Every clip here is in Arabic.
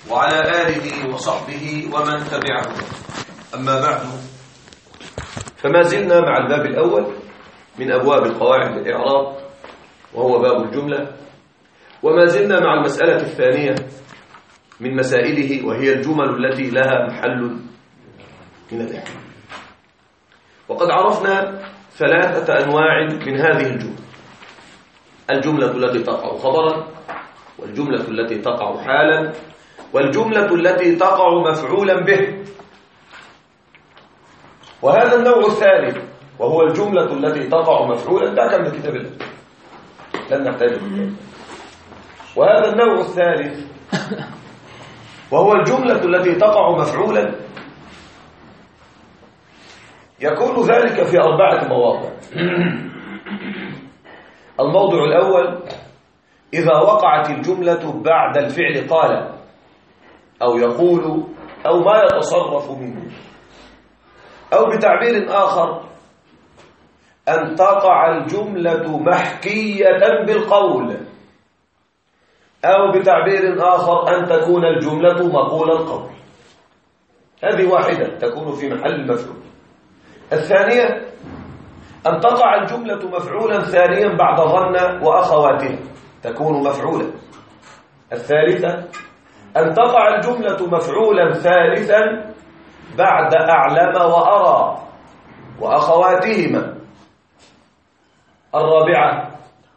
وعلى آله وصحبه ومن تبعه. أما بعد، فما زلنا مع الباب الأول من أبواب القواعد الإعراب، وهو باب الجملة، وما زلنا مع المسألة الثانية من مسائله، وهي الجمل التي لها محل من الإعراب. وقد عرفنا ثلاثة أنواع من هذه الجمل: الجملة التي تقع خبرا، والجملة التي تقع حالا، والجملة التي تقع مفعولا به. وهذا النوع الثالث وهو الجملة التي تقع مفعولا، ده كان من كتاب الله لن نحتاج. وهذا النوع الثالث وهو الجملة التي تقع مفعولا، يكون ذلك في 4 مواضع. الموضع الأول: إذا وقعت الجملة بعد الفعل قال أو يقول أو ما يتصرف منه، أو بتعبير آخر أن تقع الجملة محكية بالقول، أو بتعبير آخر أن تكون الجملة مقول القول. هذه واحدة تكون في محل مفعول. الثانية أن تقع الجملة مفعولا ثانيا بعد ظن وأخواتها، تكون مفعولا. الثالثة أن تقع الجملة مفعولا ثالثا بعد أعلم وأرى وأخواتهما. الرابعة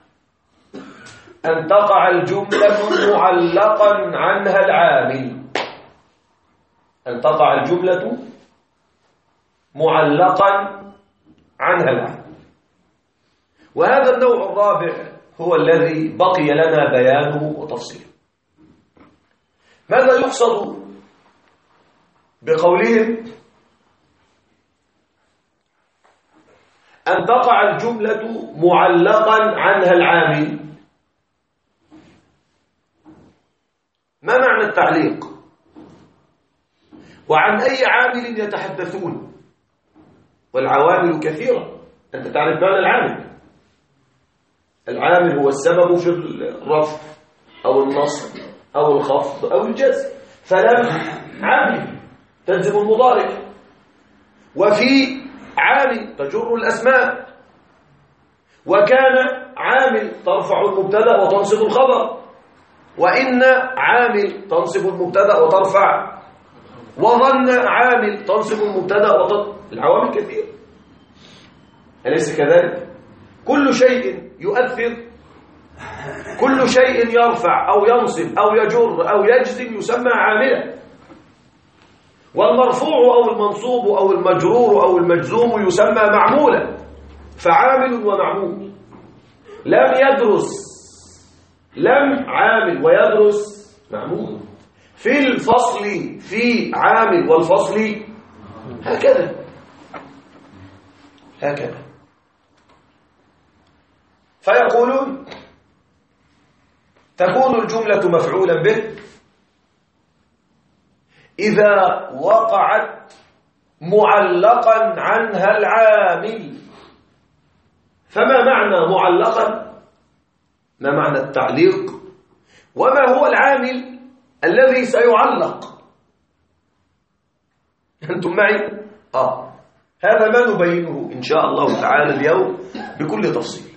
أن تقع الجملة معلقا عنها العامل، أن تقع الجملة معلقا عنها العامل. وهذا النوع الرابع هو الذي بقي لنا بيانه وتفصيله. ماذا يقصد بقولهم أن تقع الجملة معلقا عنها العامل؟ ما معنى التعليق؟ وعن أي عامل يتحدثون؟ والعوامل كثيرة، أنت تعرف معنى العامل. العامل هو السبب في الرفع أو النصب أو الخفض أو الجزم. فلم عامل تجزم المضارع، وفي عامل تجر الأسماء، وكان عامل ترفع المبتدأ وتنصب الخبر، وإن عامل تنصب المبتدأ وترفع، وظن عامل تنصب المبتدأ وترفع. العوامل كثيرة، أليس كذلك؟ كل شيء يؤثر، كل شيء يرفع أو ينصب أو يجر أو يجزم يسمى عاملا. والمرفوع أو المنصوب أو المجرور أو المجزوم يسمى معمولا. فعامل ومعمول. لم يدرس، لم عامل ويدرس معمول. في الفصل في عامل، والفصل هكذا هكذا. فيقولون تكون الجملة مفعولا به إذا وقعت معلقا عنها العامل. فما معنى معلقا؟ ما معنى التعليق؟ وما هو العامل الذي سيعلق؟ أنتم معي؟ هذا ما نبينه إن شاء الله تعالى اليوم بكل تفصيل.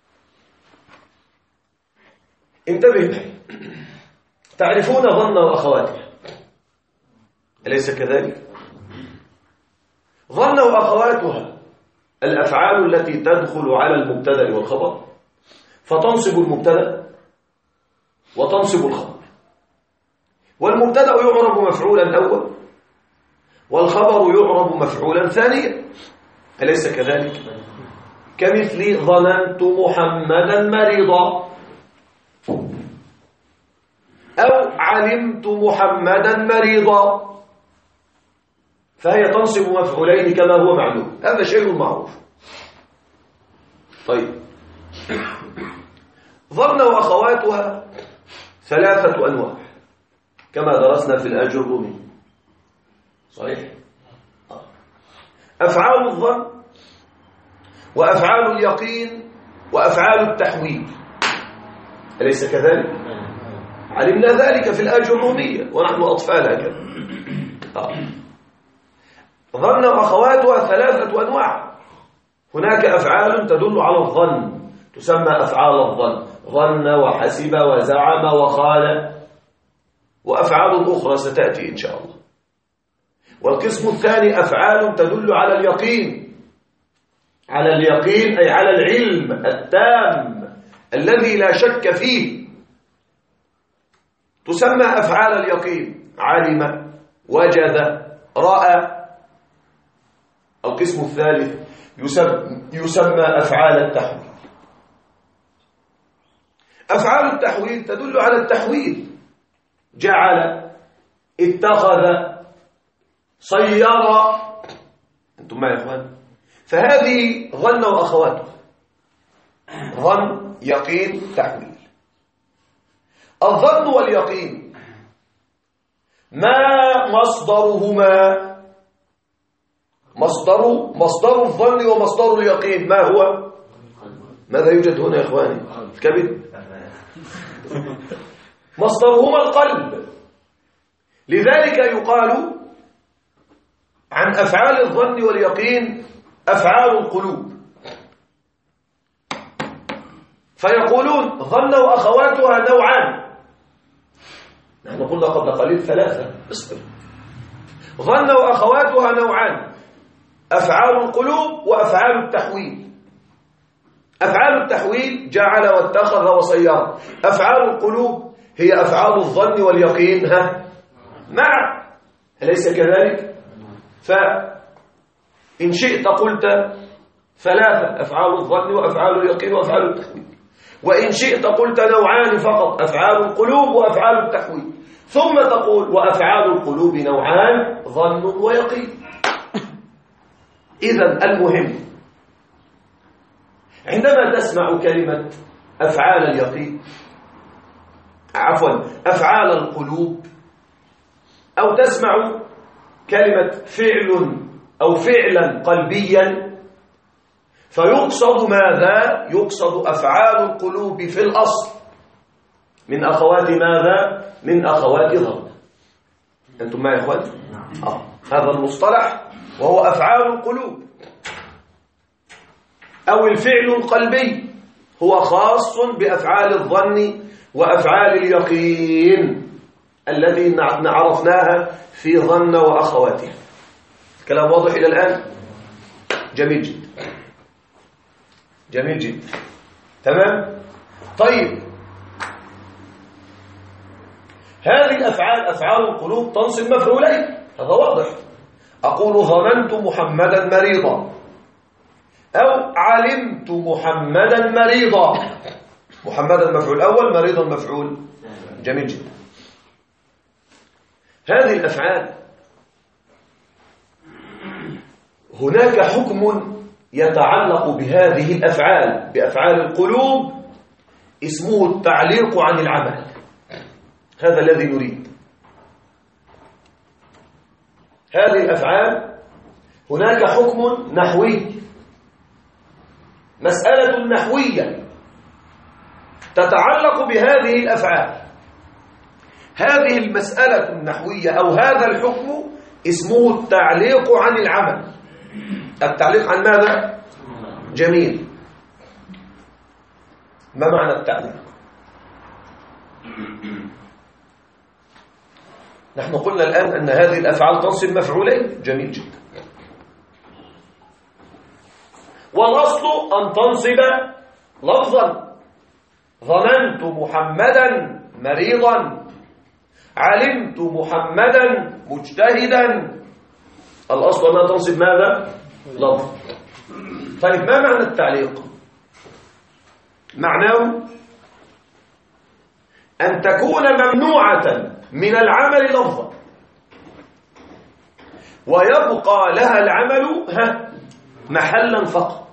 انتبه معي. تعرفون ظن وأخواتها، أليس كذلك؟ ظن وأخواتها الأفعال التي تدخل على المبتدأ والخبر، فتنصب المبتدأ وتنصب الخبر. والمبتدأ يعرب مفعولا أول، والخبر يعرب مفعولا ثانيا، أليس كذلك؟ كمثل ظننت محمدا مريضا، أو علمت محمدا مريضا، فهي تنصب مفعولين كما هو معلوم. هذا شيء معروف. طيب، ظن وأخواتها 3 أنواع كما درسنا في الآج الرومي، صحيح؟ أفعال الظن، وأفعال اليقين، وأفعال التحويل، أليس كذلك؟ علمنا ذلك في الأجرومية ونحن أطفال هكذا. ظن وأخواتها 3 أنواع. هناك أفعال تدل على الظن تسمى أفعال الظن، ظن وحسب وزعم وقال، وأفعال أخرى ستأتي إن شاء الله. والقسم الثاني أفعال تدل على اليقين، على اليقين أي على العلم التام الذي لا شك فيه، تسمى أفعال اليقين، علم، وجد، رأى. القسم الثالث يسمى أفعال التحويل. أفعال التحويل تدل على التحويل، جعل، اتخذ، صير. أنتم معي يا إخوان؟ فهذه ظن وأخواته، ظن، يقين، تحويل. الظن واليقين ما مصدرهما؟ مصدر الظن ومصدر اليقين ما هو؟ ماذا يوجد هنا يا إخواني؟ الكبد. مصدرهما القلب. لذلك يقال عن أفعال الظن واليقين أفعال القلوب، فيقولون ظن وأخواتها نوعان. نحن قلنا قبل قليل 3. اصبر. ظن وأخواتها نوعان: أفعال القلوب وأفعال التحويل. أفعال التحويل جعل واتخذ وصير. أفعال القلوب هي أفعال الظن واليقين معا، أليس كذلك؟ فإن شئت قلت 3: أفعال الظن وأفعال اليقين وأفعال التحويل. وإن شئت قلت نوعان فقط: أفعال القلوب وأفعال التحويل. ثم تقول: وأفعال القلوب نوعان: ظن ويقين. إذن المهم عندما تسمع كلمة أفعال اليقين، أفعال القلوب، أو تسمع كلمة فعل أو فعلا قلبيا، فيقصد ماذا؟ يقصد أفعال القلوب في الأصل من أخوات ماذا؟ من أخوات ظن. أنتم معي يا إخوان؟ هذا المصطلح وهو أفعال القلوب. أو الفعل القلبي هو خاص بأفعال الظن وأفعال اليقين الذي عرفناها في ظن وأخواتها. الكلام واضح إلى الآن؟ جميل جدا، جميل جدا، تمام. طيب، هذه الأفعال أفعال القلوب تنصب مفعولين، هذا واضح. أقول ظننت محمدا مريضا، أو علمت محمدا مريضا. محمدا مفعول أول، مريضا مفعول. جميل جدا. هذه الأفعال هناك حكم يتعلق بهذه الأفعال، بأفعال القلوب، اسمه التعليق عن العمل. هذا الذي نريد. هذه الأفعال هناك حكم نحوي، مسألة نحوية تتعلق بهذه الأفعال. هذه المسألة النحوية أو هذا الحكم اسمه التعليق عن العمل. التعليق عن ماذا؟ جميل. ما معنى التعليق؟ نحن قلنا الآن أن هذه الأفعال تنصب مفعولين. جميل جدا. والأصل أن تنصب لفظا. ظننت محمدا مريضا، علمت محمدا مجتهدا. الأصل أنها تنصب ماذا؟ لفظ. طيب، ما معنى التعليق؟ معناه أن تكون ممنوعة من العمل لفظا، ويبقى لها العمل محلا فقط.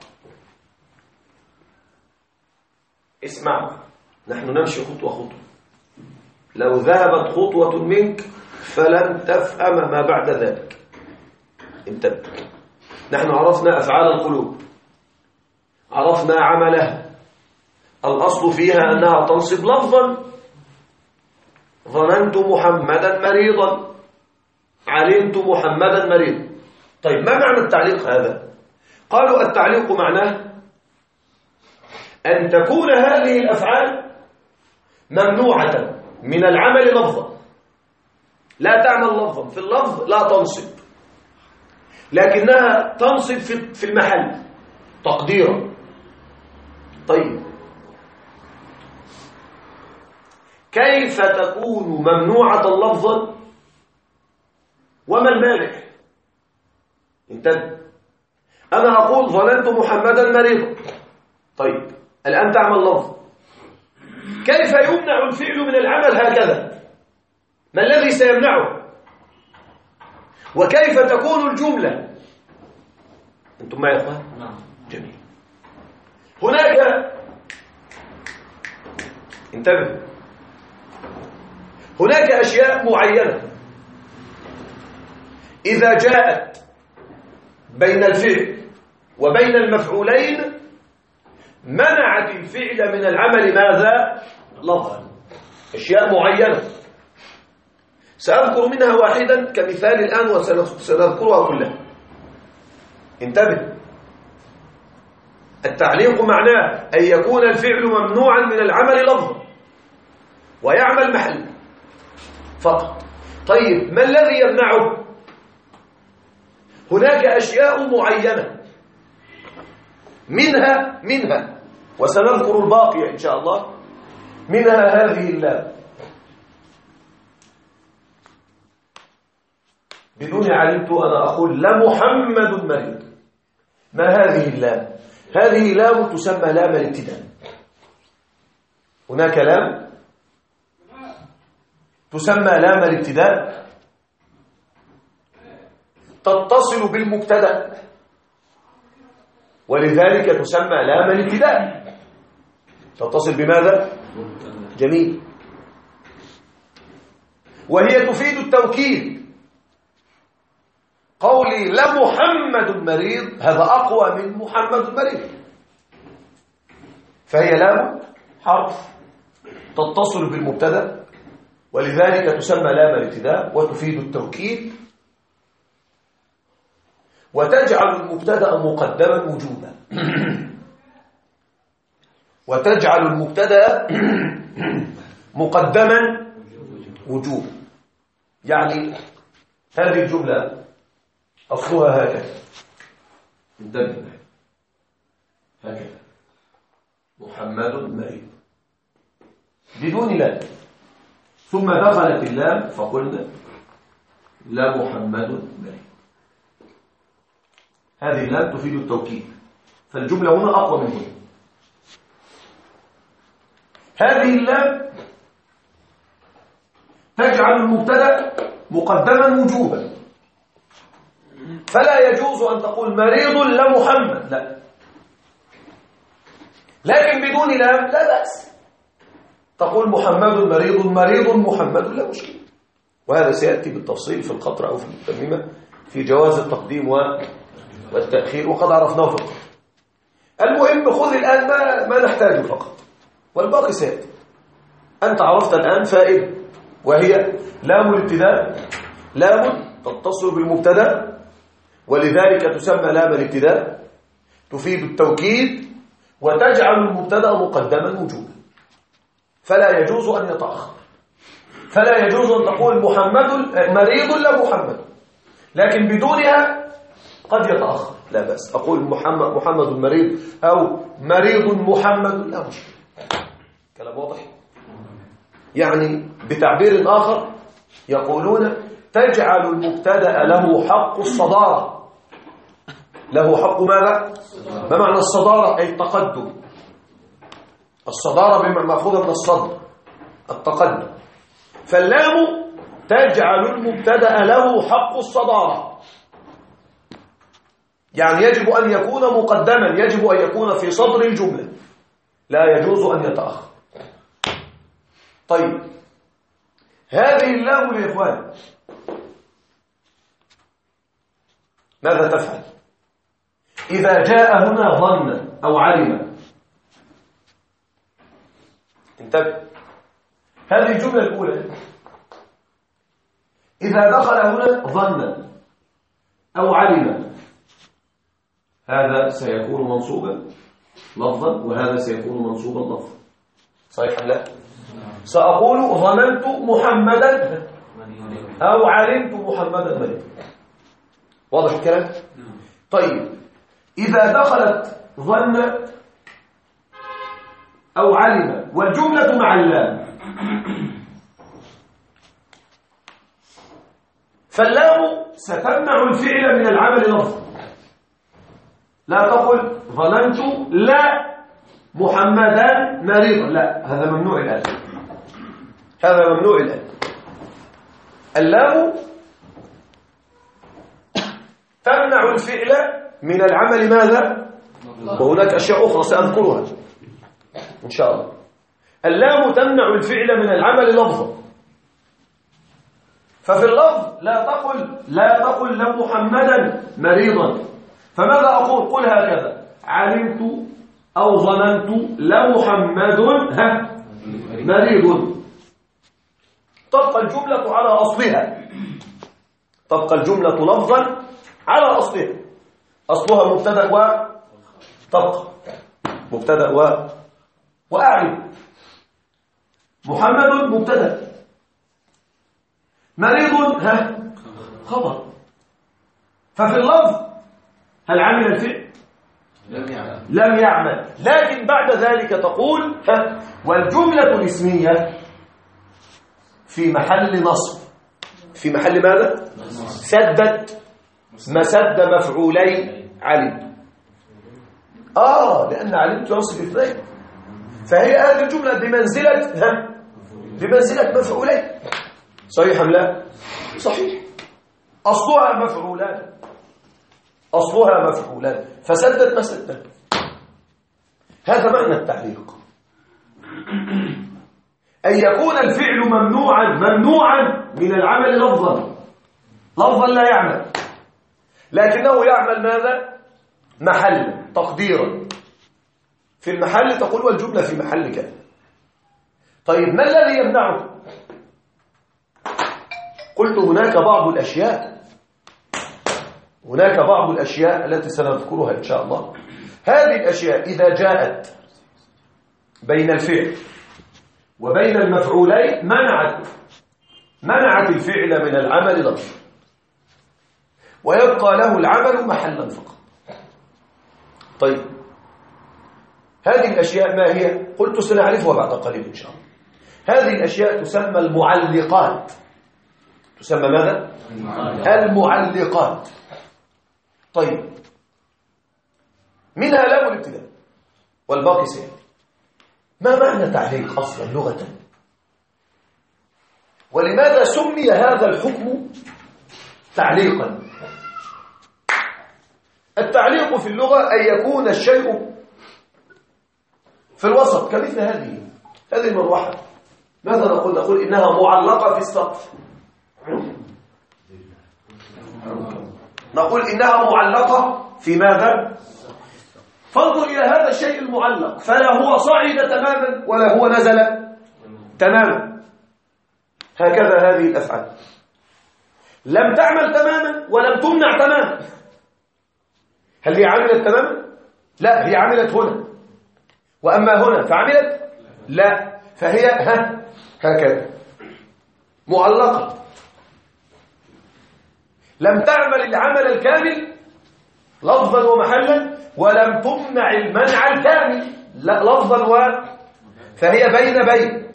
اسمع، نحن نمشي خطوة خطوة. لو ذهبت خطوة منك فلن تفهم ما بعد ذلك. انتبه. نحن عرفنا أفعال القلوب، عرفنا عملها. الأصل فيها أنها تنصب لفظا ظننت محمدا مريضا، علمت محمدا مريضا. طيب ما معنى التعليق هذا؟ قالوا التعليق معناه أن تكون هذه الأفعال ممنوعة من العمل لفظا، لا تعمل لفظا، في اللفظ لا تنصب، لكنها تنصب في المحل تقديرا. طيب كيف تكون ممنوعة لفظا وما المانع؟ انتبه، أنا أقول ظننت محمدا مريضا، طيب الآن تعمل لفظ، كيف يمنع الفعل من العمل هكذا؟ ما الذي سيمنعه؟ وكيف تكون الجملة؟ أنتم معي يا أخوان؟ نعم. جميل. هناك انتبه، هناك أشياء معينة إذا جاءت بين الفعل وبين المفعولين منعت الفعل من العمل ماذا؟ لفظا. أشياء معينة سأذكر منها واحدا كمثال الآن وسنذكرها كلها. انتبه، التعليق معناه أن يكون الفعل ممنوعا من العمل لفظا ويعمل محلا فقط. طيب ما الذي يمنعه؟ هناك أشياء معينة منها وسنذكر الباقي إن شاء الله، منها هذه اللام. بدون علمت أنا أقول لمحمد مريض. ما هذه اللام؟ هذه لام تسمى لام الابتداء. هناك لام تسمى لام الابتداء تتصل بالمبتدأ، ولذلك تسمى لام الابتداء. تتصل بماذا؟ جميل. وهي تفيد التوكيد. قولي لمحمد مريض هذا أقوى من محمد مريض، فهي لام حرف تتصل بالمبتدأ، ولذلك تسمى لام الابتداء وتفيد التوكيد، وتجعل المبتدأ مقدما وجوبا. وتجعل المبتدأ مقدما وجوبا. يعني هذه الجملة أصلها هكذا، انتبه هكذا، محمد مريض بدون لام، ثم دخلت اللام فقلنا لا محمد مريض. هذه اللام تفيد التوكيد، فالجملة هنا أقوى من هنا. هذه اللام تجعل المبتدأ مقدما وجوبا، فلا يجوز أن تقول مريض لمحمد، لا، لكن بدون لام لا بأس، تقول محمد مريض، مريض محمد، لا مشكلة. وهذا سيأتي بالتفصيل في القطرة أو في التميمة في جواز التقديم والتأخير، وقد عرفناه في القطرة. المهم خذ الآن ما نحتاجه فقط، والباقي سيأتي. أنت عرفت الآن فائدة، وهي لام الابتداء لام تتصل بالمبتدأ، ولذلك تسمى لام الابتداء، تفيد التوكيد وتجعل المبتدأ مقدما وجوبا، فلا يجوز أن يتأخر. فلا يجوز أن تقول محمد مريض لا محمد، لكن بدونها قد يتأخر لا بأس. أقول محمد مريض أو مريض محمد لا مشكلة. كلام واضح؟ يعني بتعبير آخر يقولون تجعل المبتدأ له حق الصدارة. له حق ماذا؟ ما معنى الصدارة؟ أي التقدم. الصدارة مأخوذة من الصدر، التقدم. فاللام تجعل المبتدأ له حق الصدارة، يعني يجب أن يكون مقدما، يجب أن يكون في صدر الجملة، لا يجوز أن يتأخر. طيب هذه اللام يا إخوان ماذا تفعل؟ إذا جاء هنا ظن أو علم، انتبه، هذه الجملة الأولى إذا دخل هنا ظن أو علم هذا سيكون منصوبا لفظا وهذا سيكون منصوبا لفظا. صحيح لا؟ سأقول ظننت محمدا أو علمت محمدا مريضا. واضح الكلام؟ طيب إذا دخلت ظن أو علم والجملة مع اللام فاللام ستمنع الفعل من العمل لفظا. لا تقل ظننت لا محمدا مريضا، لا، هذا ممنوع الآن، هذا ممنوع الآن. اللام تمنع الفعل من العمل ماذا؟ وهناك أشياء أخرى سأذكرها إن شاء الله. اللام تمنع الفعل من العمل لفظا، ففي اللفظ لا تقل لمحمدا مريضا، فماذا أقول؟ قل هكذا علمت أو ظننت لمحمد مريض. تبقى الجملة على أصلها، تبقى الجملة لفظا على أصلها، أصلها مبتدأ وتبقى مبتدأ وأعلم. محمد مبتدأ، مريض خبر. ففي اللفظ هل عمل الفعل؟ لم يعمل. لكن بعد ذلك تقول والجملة الاسمية في محل نصب. في محل ماذا؟ سدت مسد مفعولي علم. لأن علمت ينصب اثنين، فهي هذه الجملة بمنزلة مفعولين. صحيح أم لا؟ صحيح. أصلها مفعولان فسدت مسدت. هذا معنى التعليق، أن يكون الفعل ممنوعا من العمل لفظا لا يعمل، لكنه يعمل ماذا؟ محل تقديرا. في المحل تقول والجملة في محل كذا. طيب ما الذي يمنعه؟ قلت هناك بعض الأشياء التي سنذكرها إن شاء الله. هذه الأشياء إذا جاءت بين الفعل وبين المفعولين منعت الفعل من العمل لفظا، ويبقى له العمل محلا فقط. طيب هذه الأشياء ما هي؟ قلت سنعرفها بعد قليل إن شاء الله. هذه الأشياء تسمى المعلقات. تسمى ماذا؟ المعلقات. طيب منها لام الابتداء والباقي سين. ما معنى تعليق أصلا لغة؟ ولماذا سمي هذا الحكم تعليقا؟ التعليق في اللغة أن يكون الشيء في الوسط، كمثل هذه المروحة. ماذا نقول إنها معلقة في السقف، نقول إنها معلقة في ماذا؟ فانظر إلى هذا الشيء المعلق، فلا هو صعد تماما ولا هو نزل تماما. هكذا هذه الأفعال لم تعمل تماما ولم تمنع تماما. هل هي عملت تماما؟ لا، هي عملت هنا، وأما هنا فعملت لا، فهي هكذا معلقة. لم تعمل العمل الكامل لفظا ومحلا ولم تمنع المنع الكامل لفظا فهي بين.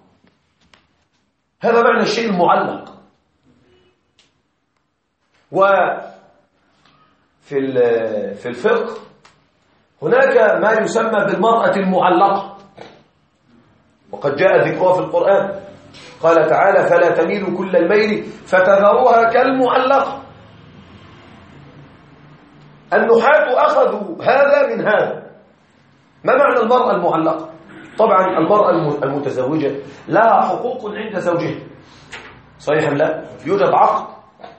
هذا معنى الشيء المعلق. وفي الفقه هناك ما يسمى بالمرأة المعلقة، وقد جاء ذكرها في القرآن. قال تعالى فلا تميلوا كل الميل فتذروها كالمعلقة. النحاة أخذوا هذا من هذا. ما معنى المرأة المعلقة؟ طبعا المرأة المتزوجة لها حقوق عند زوجها، صحيح أم لا؟ يوجد عقد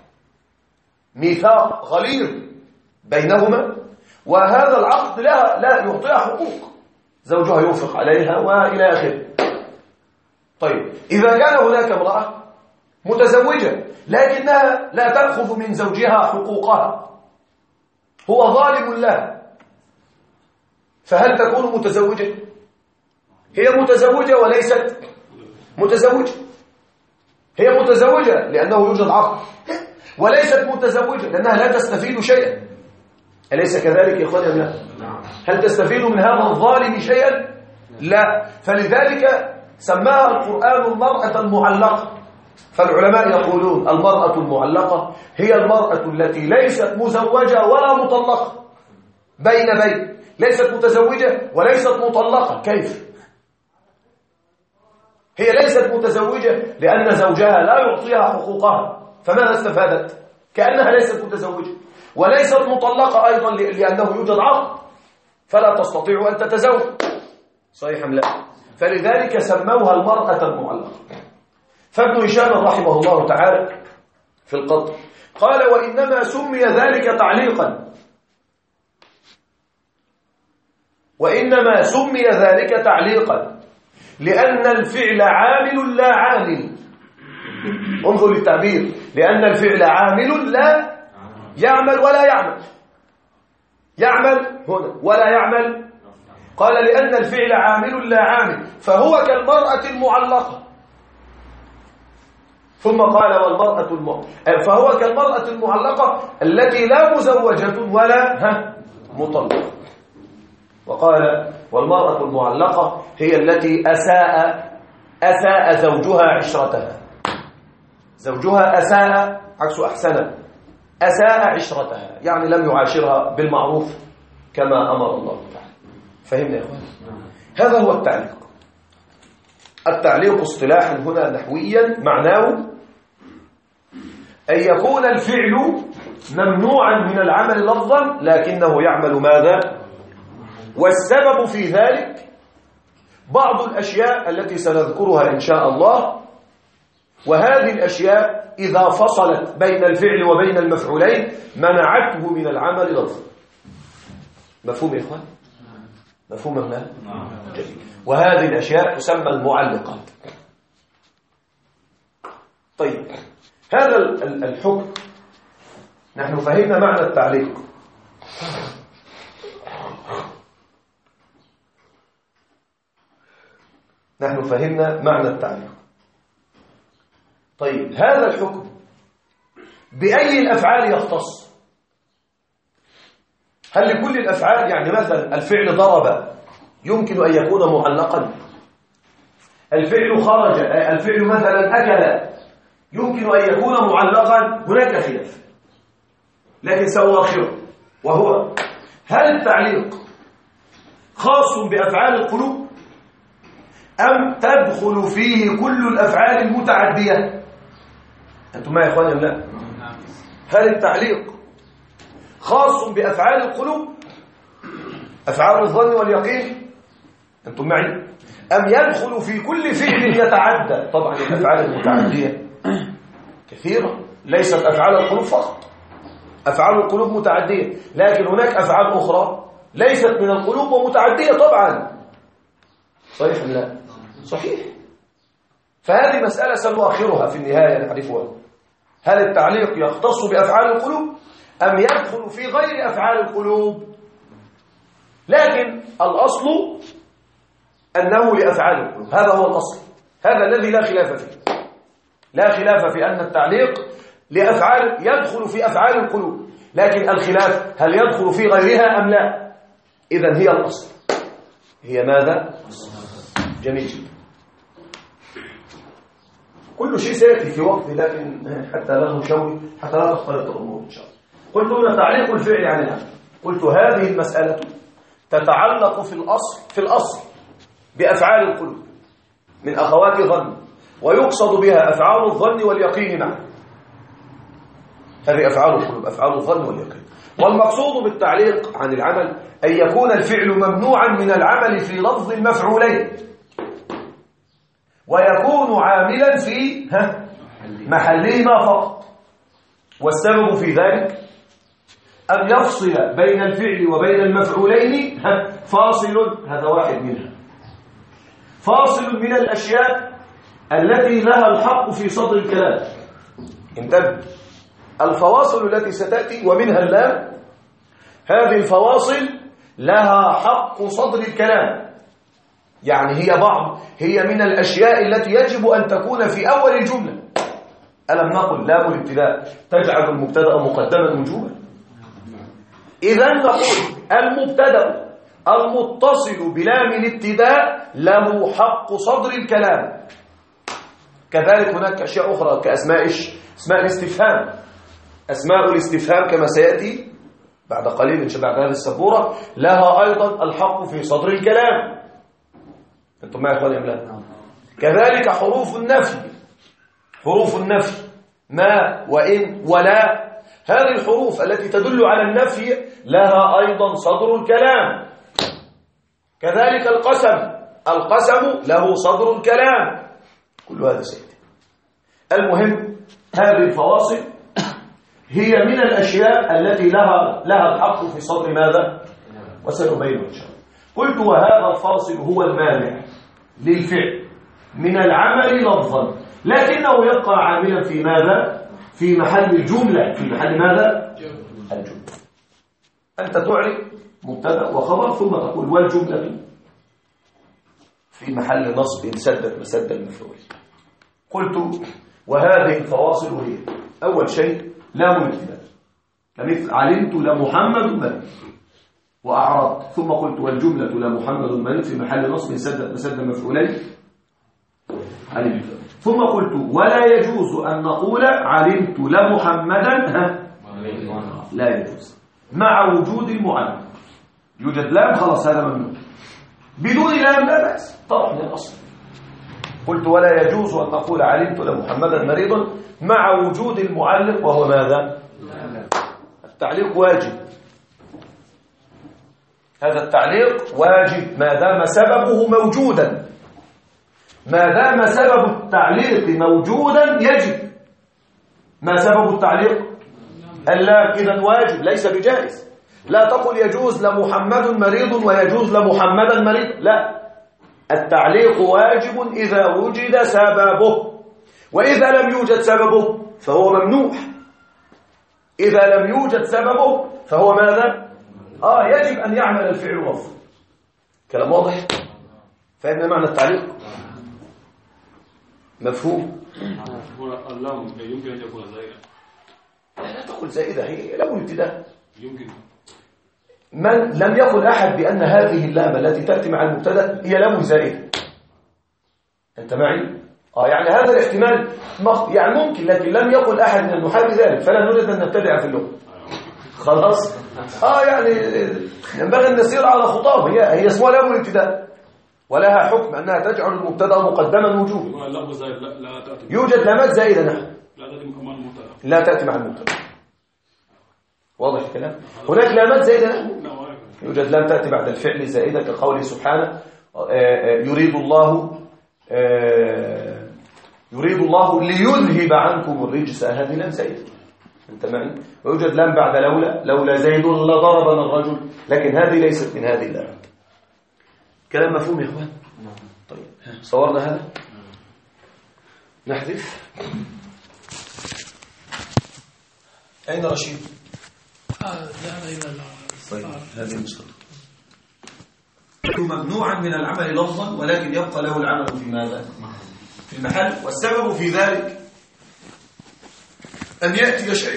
ميثاق غليظ بينهما، وهذا العقد لا يعطيها حقوق، زوجها ينفق عليها وإلى آخره. طيب إذا كان هناك امرأة متزوجة لكنها لا تأخذ من زوجها حقوقها، هو ظالم لها، فهل تكون متزوجة؟ هي متزوجة وليست متزوجة، هي متزوجة لأنه يوجد عقد، وليست متزوجة لأنها لا تستفيد شيئا. أليس كذلك يا إخواني؟ لا. هل تستفيد من هذا الظالم شيئا؟ لا. فلذلك سماها القرآن المرأة المعلقة. فالعلماء يقولون المرأة المعلقة هي المرأة التي ليست مزوجة ولا مطلقة، بين ليست متزوجة وليست مطلقة. كيف؟ هي ليست متزوجة لأن زوجها لا يعطيها حقوقها، فماذا استفادت؟ كأنها ليست متزوجة. وليست مطلقة أيضا لأنه يوجد عقد فلا تستطيع أن تتزوج. صحيح أم لا؟ فلذلك سموها المرأة المعلقة. فابن هشام رحمه الله تعالى في القطر قال: وإنما سمي ذلك تعليقا، وإنما سمي ذلك تعليقا لأن الفعل عامل لا عامل. انظر للتعبير، لأن الفعل عامل لا يعمل ولا يعمل. يعمل هنا ولا يعمل. قال: لأن الفعل عامل لا عامل، فهو كالمرأة المعلقة. ثم قال: فهو كالمرأة المعلقة التي لا مزوجة ولا مطلقة. وقال: والمرأة المعلقة هي التي أساء زوجها عشرتها. زوجها أساء عكس أحسن، أساء عشرتها يعني لم يعاشرها بالمعروف كما أمر الله تعالى. فهمنا يا أخوان؟ هذا هو التعليق. التعليق اصطلاحا هنا نحويا معناه أن يكون الفعل ممنوعا من العمل لفظا لكنه يعمل ماذا؟ والسبب في ذلك بعض الأشياء التي سنذكرها إن شاء الله، وهذه الأشياء إذا فصلت بين الفعل وبين المفعولين منعته من العمل لفظا. مفهوم يا إخوان؟ مفهوم أم لا؟ جميل. وهذه الأشياء تسمى المعلقات. طيب، هذا الحكم نحن فهمنا معنى التعليق. نحن فهمنا معنى التعليق. طيب، هذا الحكم بأي الأفعال يختص؟ هل لكل الأفعال؟ يعني مثلا الفعل ضرب يمكن أن يكون معلقا، الفعل خرج، الفعل مثلا أكل يمكن أن يكون معلقا. هناك خلاف لكن سأؤخره، وهو هل التعليق خاص بأفعال القلوب أم تدخل فيه كل الأفعال المتعدية؟ أنتم معي يا إخواني أم لا؟ هل التعليق خاص بأفعال القلوب، أفعال الظن واليقين؟ أنتم معي؟ أم يدخل في كل فعل يتعدى؟ طبعا الأفعال المتعدية كثيرة، ليست أفعال القلوب فقط، أفعال القلوب متعدية، لكن هناك أفعال أخرى ليست من القلوب ومتعدية طبعا. صحيح ولا لا؟ صحيح. فهذه مسألة سنؤخرها في النهاية نعرفها. هل التعليق يختص بأفعال القلوب أم يدخل في غير أفعال القلوب؟ لكن الأصل أنه لأفعال القلوب، هذا هو الأصل، هذا الذي لا خلاف فيه. لا خلاف في أن التعليق لأفعال يدخل في أفعال القلوب، لكن الخلاف هل يدخل في غيرها أم لا. إذن هي الأصل، هي ماذا؟ جميل جدا. كل شيء سيأتي في وقت، لكن حتى لا نشوي، حتى لا تختلط الأمور إن شاء الله. قلت هنا تعليق الفعل عن العمل. قلت هذه المسألة تتعلق في الأصل بأفعال القلوب من أخوات ظن، ويقصد بها أفعال الظن واليقين معا. هذه أفعال القلوب، أفعال الظن واليقين. والمقصود بالتعليق عن العمل أن يكون الفعل ممنوعا من العمل في لفظ المفعولين، ويكون عاملا في محلهما فقط. والسبب في ذلك أن يفصل بين الفعل وبين المفعولين فاصل، هذا واحد منها، فاصل من الأشياء التي لها الحق في صدر الكلام. انتبه، الفواصل التي ستأتي ومنها اللام، هذه الفواصل لها حق صدر الكلام، يعني هي من الأشياء التي يجب أن تكون في أول الجملة. ألم نقل لام الابتداء تجعل المبتدأ مقدما وجوبا؟ إذا نقول المبتدأ المتصل بلام الابتداء له حق صدر الكلام. كذلك هناك أشياء أخرى كأسماء الاستفهام. أسماء الاستفهام كما سيأتي بعد قليل إن شاء الله بعد هذه السبورة لها أيضا الحق في صدر الكلام. أنتم معي يا إخواني أم لا؟ كذلك حروف النفي ما وإن ولا، هذه الحروف التي تدل على النفي لها أيضا صدر الكلام. كذلك القسم له صدر الكلام. كل هذا سيدي. المهم هذه الفواصل هي من الأشياء التي لها الحق في صدر ماذا؟ وسنبينه إن شاء الله. قلت وهذا الفاصل هو المانع للفعل من العمل لفظا، لكنه يبقى عاملا في ماذا؟ في محل الجملة. في محل ماذا؟ الجملة. أنت تعرف مبتدأ وخبر ثم تقول والجملة في محل نصب سدد مسد المفعول. قلت وهذه الفواصل هي أول شيء لام الابتداء، كمثل علمت لمحمد مريض وأعرضت، ثم قلت والجملة لمحمد مريض في محل نصب سدد مسد المفعولين علمت، ثم قلت ولا يجوز أن نقول علمت لمحمدا لا يجوز مع وجود المعلم. يوجد لام خلاص هذا ممنوع، بدون لام لا بأس طرح من الأصل. قلت ولا يجوز أن نقول علمت لمحمدا مريض مع وجود المعلق، وهو ماذا؟ التعليق واجب. هذا التعليق واجب ما دام سببه موجودا. ما دام سبب التعليق موجودا يجب. ما سبب التعليق؟ ألا، إذن واجب ليس بجائز. لا تقل يجوز لمحمد مريض ويجوز لمحمدا مريض، لا، التعليق واجب إذا وجد سببه، وإذا لم يوجد سببه فهو ممنوع. إذا لم يوجد سببه فهو ماذا؟ يجب أن يعمل الفعل لفظ. كلام واضح؟ فهمنا معنى التعليق؟ مفهوم؟ اللام يمكن أن يكون زائدا. لا تقل زائدة، هي لام الابتداء. يمكن. من لم يقل أحد بأن هذه اللام التي تأتي مع المبتدأ هي لام زائدة. أنت معي؟ يعني هذا الاحتمال يعني ممكن، لكن لم يقل أحد من النحاة بذلك، فلا نريد أن نبتدع في اللغة. خلاص؟ يعني ينبغي أن نسير على خطاه. هي اسمها لام الابتداء ولها حكم أنها تجعل المبتدأ مقدما وجوبا. يوجد لامات زائدة. نعم، لا تأتي مع المبتدأ. واضح الكلام؟ هناك لامات زائدة. يوجد لام تأتي بعد الفعل زائدة كقوله سبحانه يريد الله ليذهب عنكم الرجس، هذه لام زائدة. انت معي؟ ويوجد لام بعد لولا زيد لضربنا الرجل، لكن هذه ليست من هذه اللام. كلام مفهوم يا اخوان؟ طيب صورنا هذا. نحذف. أين رشيد؟ طيب هذه المشكلة. ممنوعا من العمل لفظا، ولكن يبقى له العمل في ماذا؟ في المحل. والسبب في ذلك أن يأتي شيء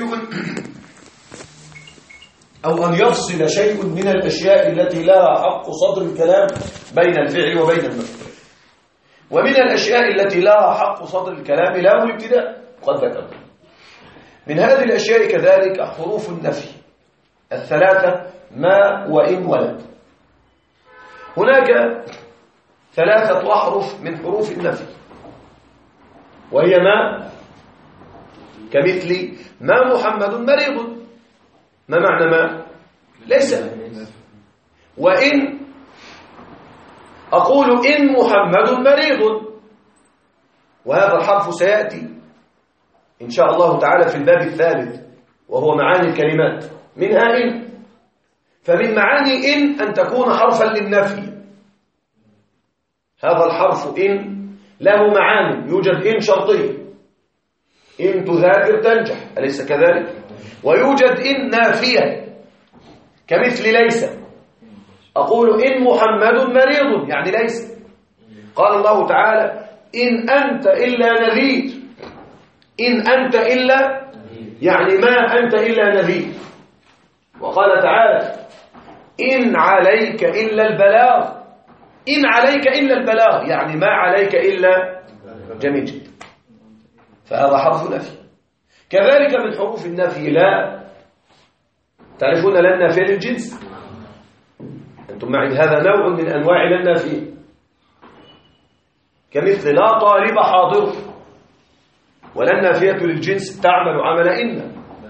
أو أن يفصل شيء من الأشياء التي لها حق صدر الكلام بين الفعل وبين المفعول. ومن الأشياء التي لها حق صدر الكلام لام الابتداء قد ذكرت. من هذه الأشياء كذلك حروف النفي الثلاثة ما وإن ولا. هناك 3 أحرف من حروف النفي، وهي ما، كمثل ما محمد مريض. ما معنى ما؟ ليس. وإن أقول إن محمد مريض، وهذا الحرف سيأتي إن شاء الله تعالى في الباب الثالث، وهو معاني الكلمات، منها إن. فمن معاني إن أن تكون حرفا للنفي. هذا الحرف إن له معاني، يوجد إن شرطية، إن تذاكر تنجح، أليس كذلك؟ ويوجد إن نافية كمثل ليس. أقول إن محمد مريض يعني ليس. قال الله تعالى إن أنت إلا نذير، إن أنت إلا يعني ما أنت إلا نذير. وقال تعالى إن عليك إلا البلاغ، إن عليك إلا البلاغ يعني ما عليك إلا جميل جدا، فهذا حرف نفي. كذلك من حروف النفي لا، تعرفون لا النافية للجنس، أنتم معي، هذا نوع من أنواع لا النافية، كمثل لا طالب حاضر، ولا النافية للجنس تعمل عمل إن.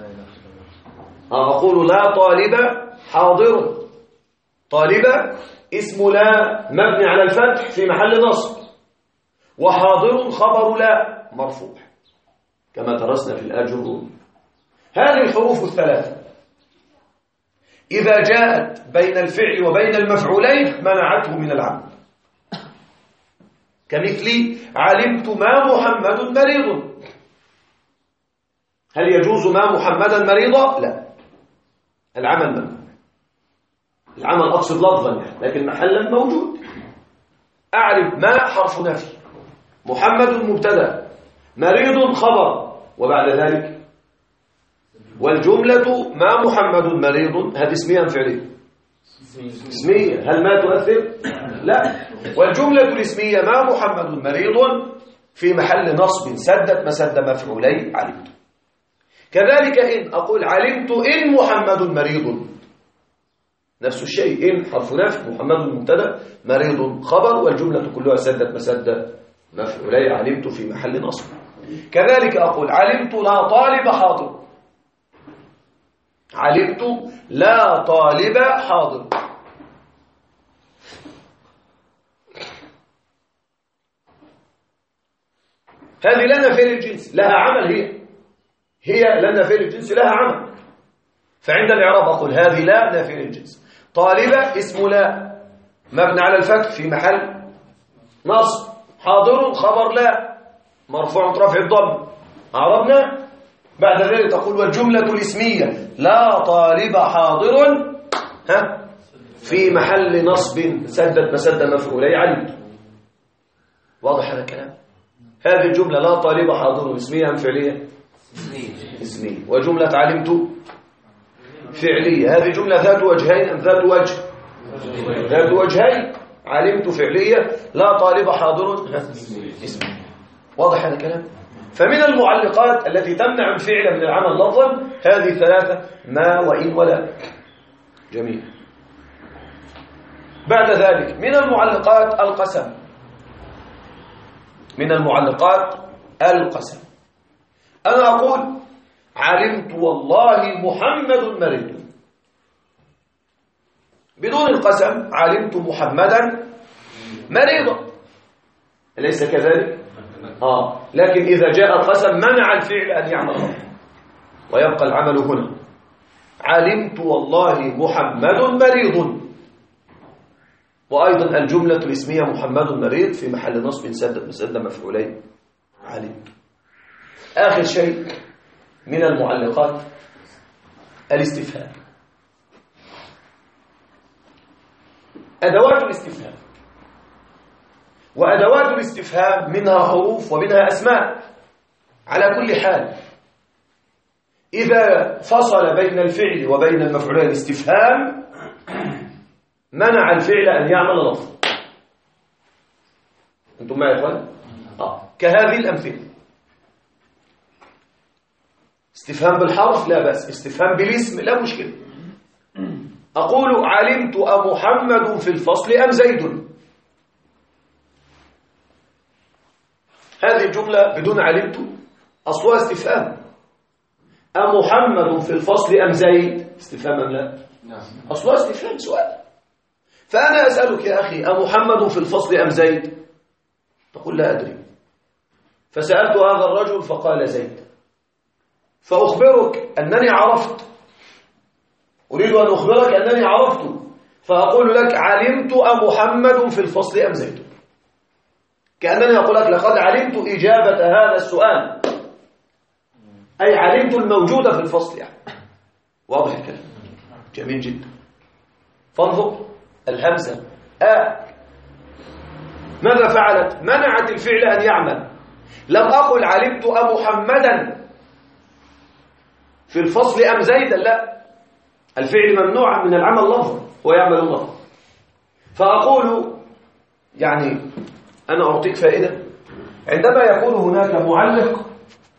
أقول لا طالب حاضر، طالب اسم لا مبني على الفتح في محل نصب، وحاضر خبر لا مرفوع كما درسنا في الآجر. هذه الحروف الثلاثة إذا جاءت بين الفعل وبين المفعولين منعته من العمل، كمثل علمت ما محمد مريض. هل يجوز ما محمدا مريضا؟ لا، العمل ممنوع، العمل أقصد لفظا يعني، لكن محلا موجود. أعرف ما حرف نفي، محمد مبتدا، مريض خبر، وبعد ذلك والجملة ما محمد مريض، هذه اسمية أم فعلية؟ اسمية. هل ما تؤثر؟ لا. والجملة الاسمية ما محمد مريض في محل نصب سدت مسد مفعولي علمت. كذلك إن أقول علمت إن محمد مريض، نفس الشيء، إن حرف نفي، محمد مبتدا، مريض خبر، والجملة كلها سدت مسد مفعولي علمت في محل نصب. كذلك أقول علمت لا طالب حاضر، علمت لا طالب حاضر. هذه لا نافية للجنس، لها عمل، هي لا نافية للجنس لها عمل. فعند الإعراب أقول هذه لا نافية للجنس. طالبة اسم لا مبني على الفتح في محل نصب، حاضر خبر لا مرفوع رفع الضم، عربنا. بعد ذلك تقول والجملة الاسمية لا طالب حاضر في محل نصب سدد مسد مفعولي علمت. واضح هذا الكلام؟ هذه الجملة لا طالب حاضر اسمية أم فعلية؟ اسمية. وجملة علمت فعلية. هذه جملة ذات وجهين أم ذات وجه؟ ذات وجهين. علمت فعلية، لا طالب حاضر اسمية. واضح هذا الكلام؟ فمن المعلقات التي تمنع الفعل من العمل لفظا هذه ثلاثة: ما وإن ولا. جميل. بعد ذلك من المعلقات القسم. من المعلقات القسم. أنا أقول علمت والله محمد مريض، بدون القسم علمت محمدا مريضا، أليس كذلك؟ لكن إذا جاء القسم منع الفعل أن يعمل ويبقى العمل هنا. علمت والله محمد مريض، وأيضا الجملة الاسمية محمد مريض في محل نصب سد مفعولين علمت. آخر شيء من المعلقات الاستفهام. أدوات الاستفهام، وأدوات الاستفهام منها حروف ومنها أسماء. على كل حال إذا فصل بين الفعل وبين المفعولين الاستفهام منع الفعل أن يعمل لفظ. أنتم معي يا إخوان؟ كهذه الأمثلة: استفهام بالحرف لا بأس، استفهام بالاسم لا مشكلة. أقول علمت أمحمد في الفصل أم زيد؟ هذه الجملة بدون علمت أصلها استفهام. أمحمد في الفصل أم زيد؟ استفهام أم لا؟ أصلها استفهام، سؤال. فأنا أسألك يا أخي أمحمد في الفصل أم زيد؟ تقول لا أدري. فسألت هذا الرجل فقال زيد، فأخبرك أنني عرفت، أريد أن أخبرك أنني عرفت، فأقول لك علمت أمحمد في الفصل أم زيد. كأنني أقول لك لقد علمت إجابة هذا السؤال، أي علمت الموجودة في الفصل يعني. واضح الكلام؟ جميل جدا. فانظر الهمزة ماذا فعلت؟ منعت الفعل أن يعمل. لم أقل علمت أمحمدا في الفصل أم زيدا، لا، الفعل ممنوع من العمل لفظا ويعمل لفظا. فأقول يعني أنا أعطيك فائدة، عندما يكون هناك معلق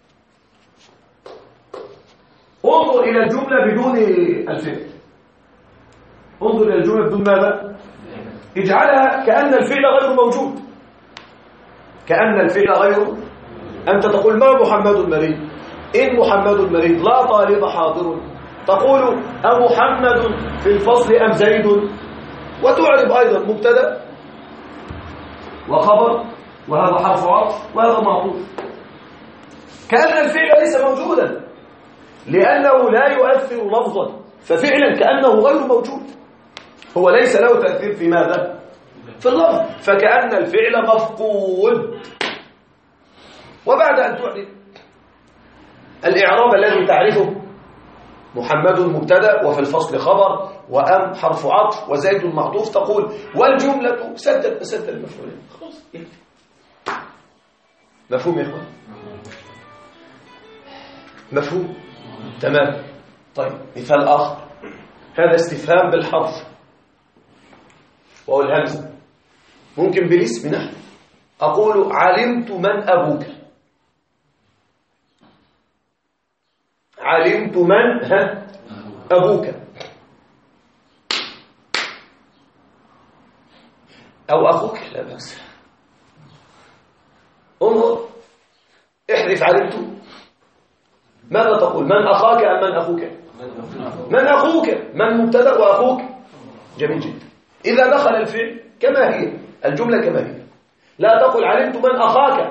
انظر إلى الجملة بدون الفعل، انظر إلى الجملة بدون ماذا؟ اجعلها كأن الفعل غير موجود، كأن الفعل غير. أنت تقول ما محمد مريض، إن محمد مريض لا طالب حاضر، تقول أمحمد في الفصل أم زيد، وتعرب أيضا مبتدأ وخبر، وهذا حرف عطف وهذا معطوف، كأن الفعل ليس موجودا لأنه لا يؤثر لفظا، ففعلا كأنه غير موجود، هو ليس له تأثير في ماذا؟ في اللفظ، فكأن الفعل مفقود. وبعد أن تعرف الإعراب الذي تعرفه، محمد مبتدأ وفي الفصل خبر وأم حرف عطف وزيد معطوف، تقول والجملة سدت مسد المفعولين. خلاص يكفي. مفهوم يا إخوان؟ مفهوم؟ تمام. طيب مثال آخر، هذا استفهام بالحرف وهو الهمزة، ممكن بالاسم نحن. أقول علمت من أبوك، علمت من أبوك، أو أخوك لا بأس. انظر احذف علمت، ماذا تقول؟ من أخاك أم من أخوك؟ من أخوك، من مبتدأ وأخوك. جميل جدا. إذا دخل الفعل كما هي الجملة كما هي، لا تقل علمت من أخاك،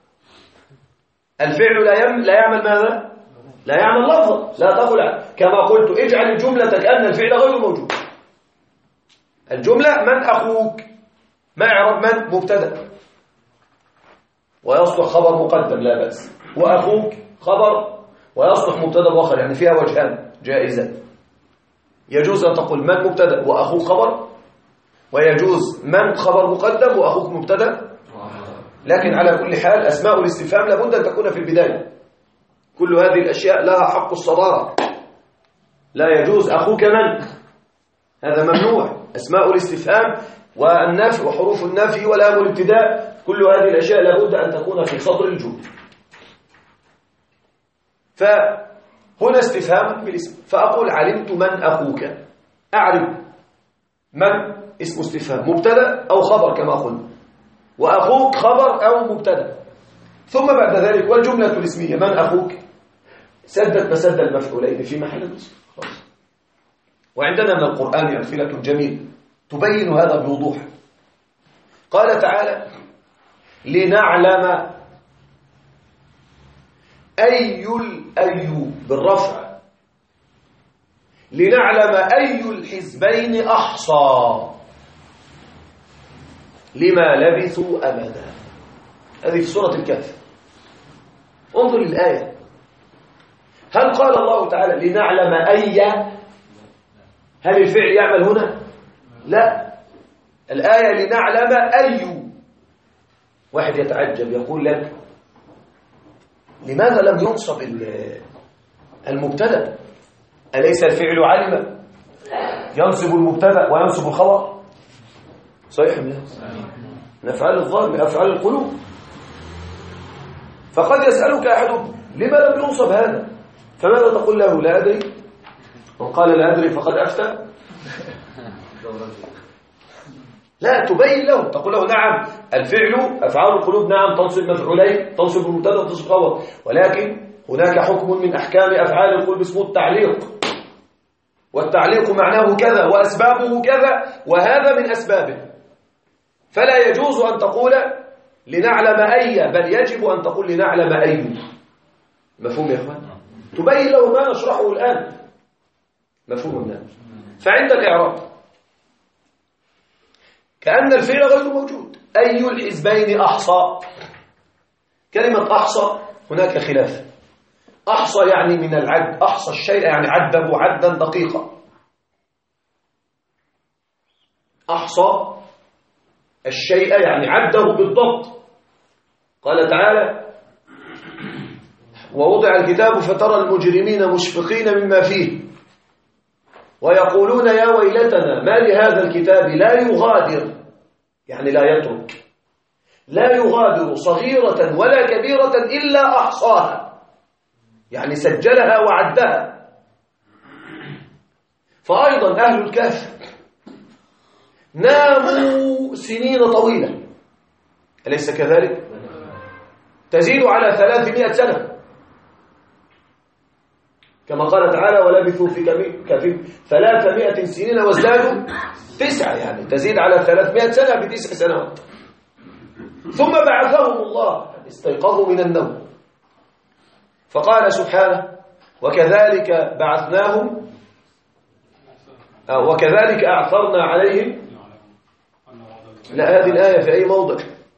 الفعل لا يعمل ماذا؟ لا يعمل لفظا. لا تقل كما قلت اجعل الجملة كأن الفعل غير موجود. الجملة من أخوك، ما إعراب من؟ مبتدأ ويصلح خبر مقدم لا بأس، وأخوك خبر ويصلح مبتدأ وآخر، يعني فيها وجهان جائزة. يجوز أن تقول من مبتدأ وأخوك خبر، ويجوز من خبر مقدم وأخوك مبتدأ. لكن على كل حال أسماء الاستفهام لابد أن تكون في البداية. كل هذه الأشياء لها حق الصدارة. لا يجوز أخوك من، هذا ممنوع. أسماء الاستفهام والنفي وحروف النفي واللام والابتداء، كل هذه الأشياء لابد أن تكون في صدر الجملة. فهنا استفهام بالاسم، فأقول علمت من أخوك، أعرف من اسم استفهام مبتدأ أو خبر كما قلنا، وأخوك خبر أو مبتدأ. ثم بعد ذلك والجملة الاسمية من أخوك سدت مسد المفعولين في محل نصب. وعندنا من القرآن أمثلة جميلة تبين هذا بوضوح. قال تعالى لنعلم أي بالرفع، لنعلم أي الحزبين أحصى لما لبثوا أمدا. هذه في سورة الكهف. انظر الآية، هل قال الله تعالى لنعلم أي؟ هل الفعل يعمل هنا؟ لا، الآية لنعلم أي. واحد يتعجب يقول لك لماذا لم ينصب المبتدأ؟ أليس الفعل علم ينصب المبتدأ وينصب الخبر؟ صحيح من أفعال الظاهر، من أفعال القلوب. فقد يسألك أحدهم لما لم ينصب هذا، فماذا تقول له؟ لا أدري. وقال لا أدري فقد أفتى. لا، تبين له، تقول له نعم الفعل أفعال القلوب، نعم تنصب مفعولين، تنصب المبتدأ وتنصب خبر، ولكن هناك حكم من أحكام أفعال القلوب اسمه التعليق، والتعليق معناه كذا وأسبابه كذا وهذا من أسبابه، فلا يجوز أن تقول لنعلم أي، بل يجب أن تقول لنعلم أي. مفهوم يا إخوان؟ تبين له ما نشرحه الآن. مفهوم الناس. فعندك إعراب كأن الفعل غير موجود، أي الحزبين أحصى. كلمة أحصى هناك خلاف. أحصى يعني من العد، أحصى الشيء يعني عده عدا دقيقا. أحصى الشيء يعني عده بالضبط. قال تعالى: ووضع الكتاب فترى المجرمين مشفقين مما فيه ويقولون يا ويلتنا ما لهذا الكتاب لا يغادر، يعني لا يترك، لا يغادر صغيرة ولا كبيرة إلا أحصاها، يعني سجلها وعدها. فأيضا أهل الكهف ناموا سنين طويلة، أليس كذلك؟ تزيد على 300 سنة، كما قال تعالى: ولبثوا في كهف 300 سنين وازدادوا 9، يعني تزيد على 300 سنة ب9 سنوات. ثم بعثهم الله، استيقظوا من النوم، فقال سبحانه: وكذلك بعثناهم وكذلك أعثرنا عليهم. لا، هذه الآية في أي موضع؟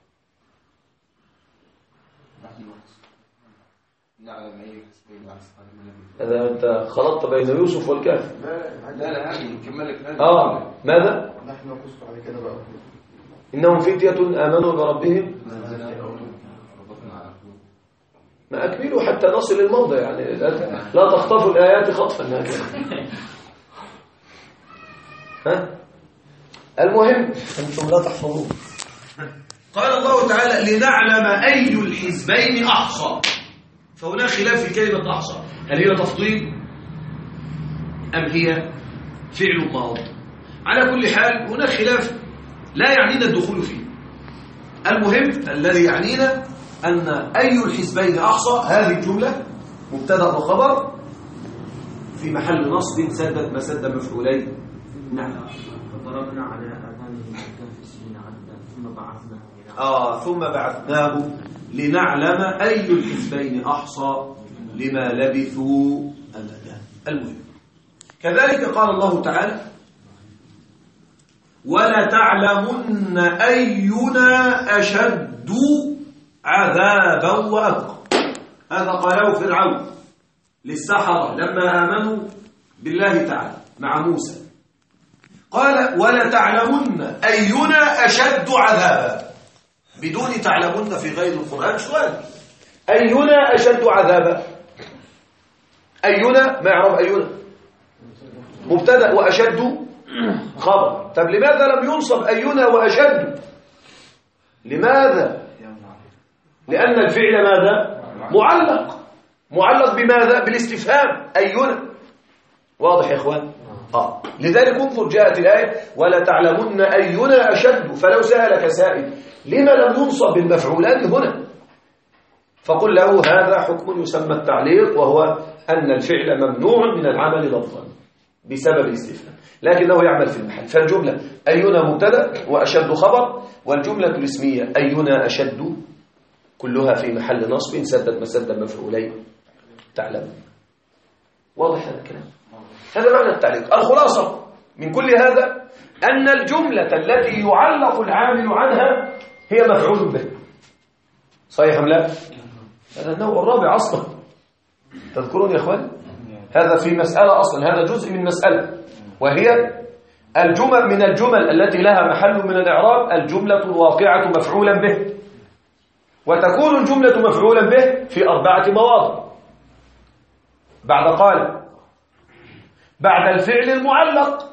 هذا أنت خلطت بين يوسف والكهف. لا هذه نكملك. ماذا؟ نحن نقص على كده بقى. إنهم فتية آمنوا بربهم. ما أكملوا حتى نصل الموضع، يعني لا تخطفوا الآيات خطفا هكذا. المهم أنتم لا تحفظون. قال الله تعالى: لنعلم أي الحزبين أحصى. فهناك خلاف في كلمة أحصى، هل هي تفضيل أم هي فعل ماض؟ على كل حال هناك خلاف لا يعنينا الدخول فيه. المهم الذي يعنينا أن أي الحزبين أحصى هذه الجملة مبتدأ وخبر في محل نصب سدد مسد مفعولين. نعم. فضربنا على آذانهم الكهف سنين عددا ثم بعثناه لنعلم أي الحزبين أحصى لما لبثوا أمدا. المهم كذلك قال الله تعالى: ولتعلمن أينا أشد عذابا وأبقى. هذا قاله فرعون للسحرة لما آمنوا بالله تعالى مع موسى، قال: ولتعلمن أينا أشد عذابا، بدون تعلمن في غير القرآن سؤال. أينا أشد عذابا؟ أينا ما يعرف أينا مبتدأ وأشد خبر. طب لماذا لم ينصب أينا وأشد؟ لماذا؟ لأن الفعل ماذا؟ معلق بماذا؟ بالاستفهام أينا. واضح يا إخوان؟ لذلك انظر جاءت الآية: ولا تعلمن أينا أشد. فلو سألك سائل لما لم ينصب بالمفعولان هنا، فقل له هذا حكم يسمى التعليق، وهو أن الفعل ممنوع من العمل لفظا بسبب الاستفهام، لكنه يعمل في المحل. فالجملة أينا مبتدأ وأشد خبر، والجملة الاسمية أينا أشد كلها في محل نصب سدد مسد مفعولين تعلم. واضح هذا الكلام؟ هذا معنى التعليق. الخلاصة من كل هذا أن الجملة التي يعلق العامل عنها هي مفعول به. صحيح أم لا؟ هذا النوع الرابع أصلا. تذكرون يا أخوان؟ هذا في مسألة أصلا، هذا جزء من مسألة، وهي الجمل من الجمل التي لها محل من الإعراب الجملة الواقعة مفعولا به، وتكون الجملة مفعولا به في 4 مواضع. بعد قال، بعد الفعل المعلق،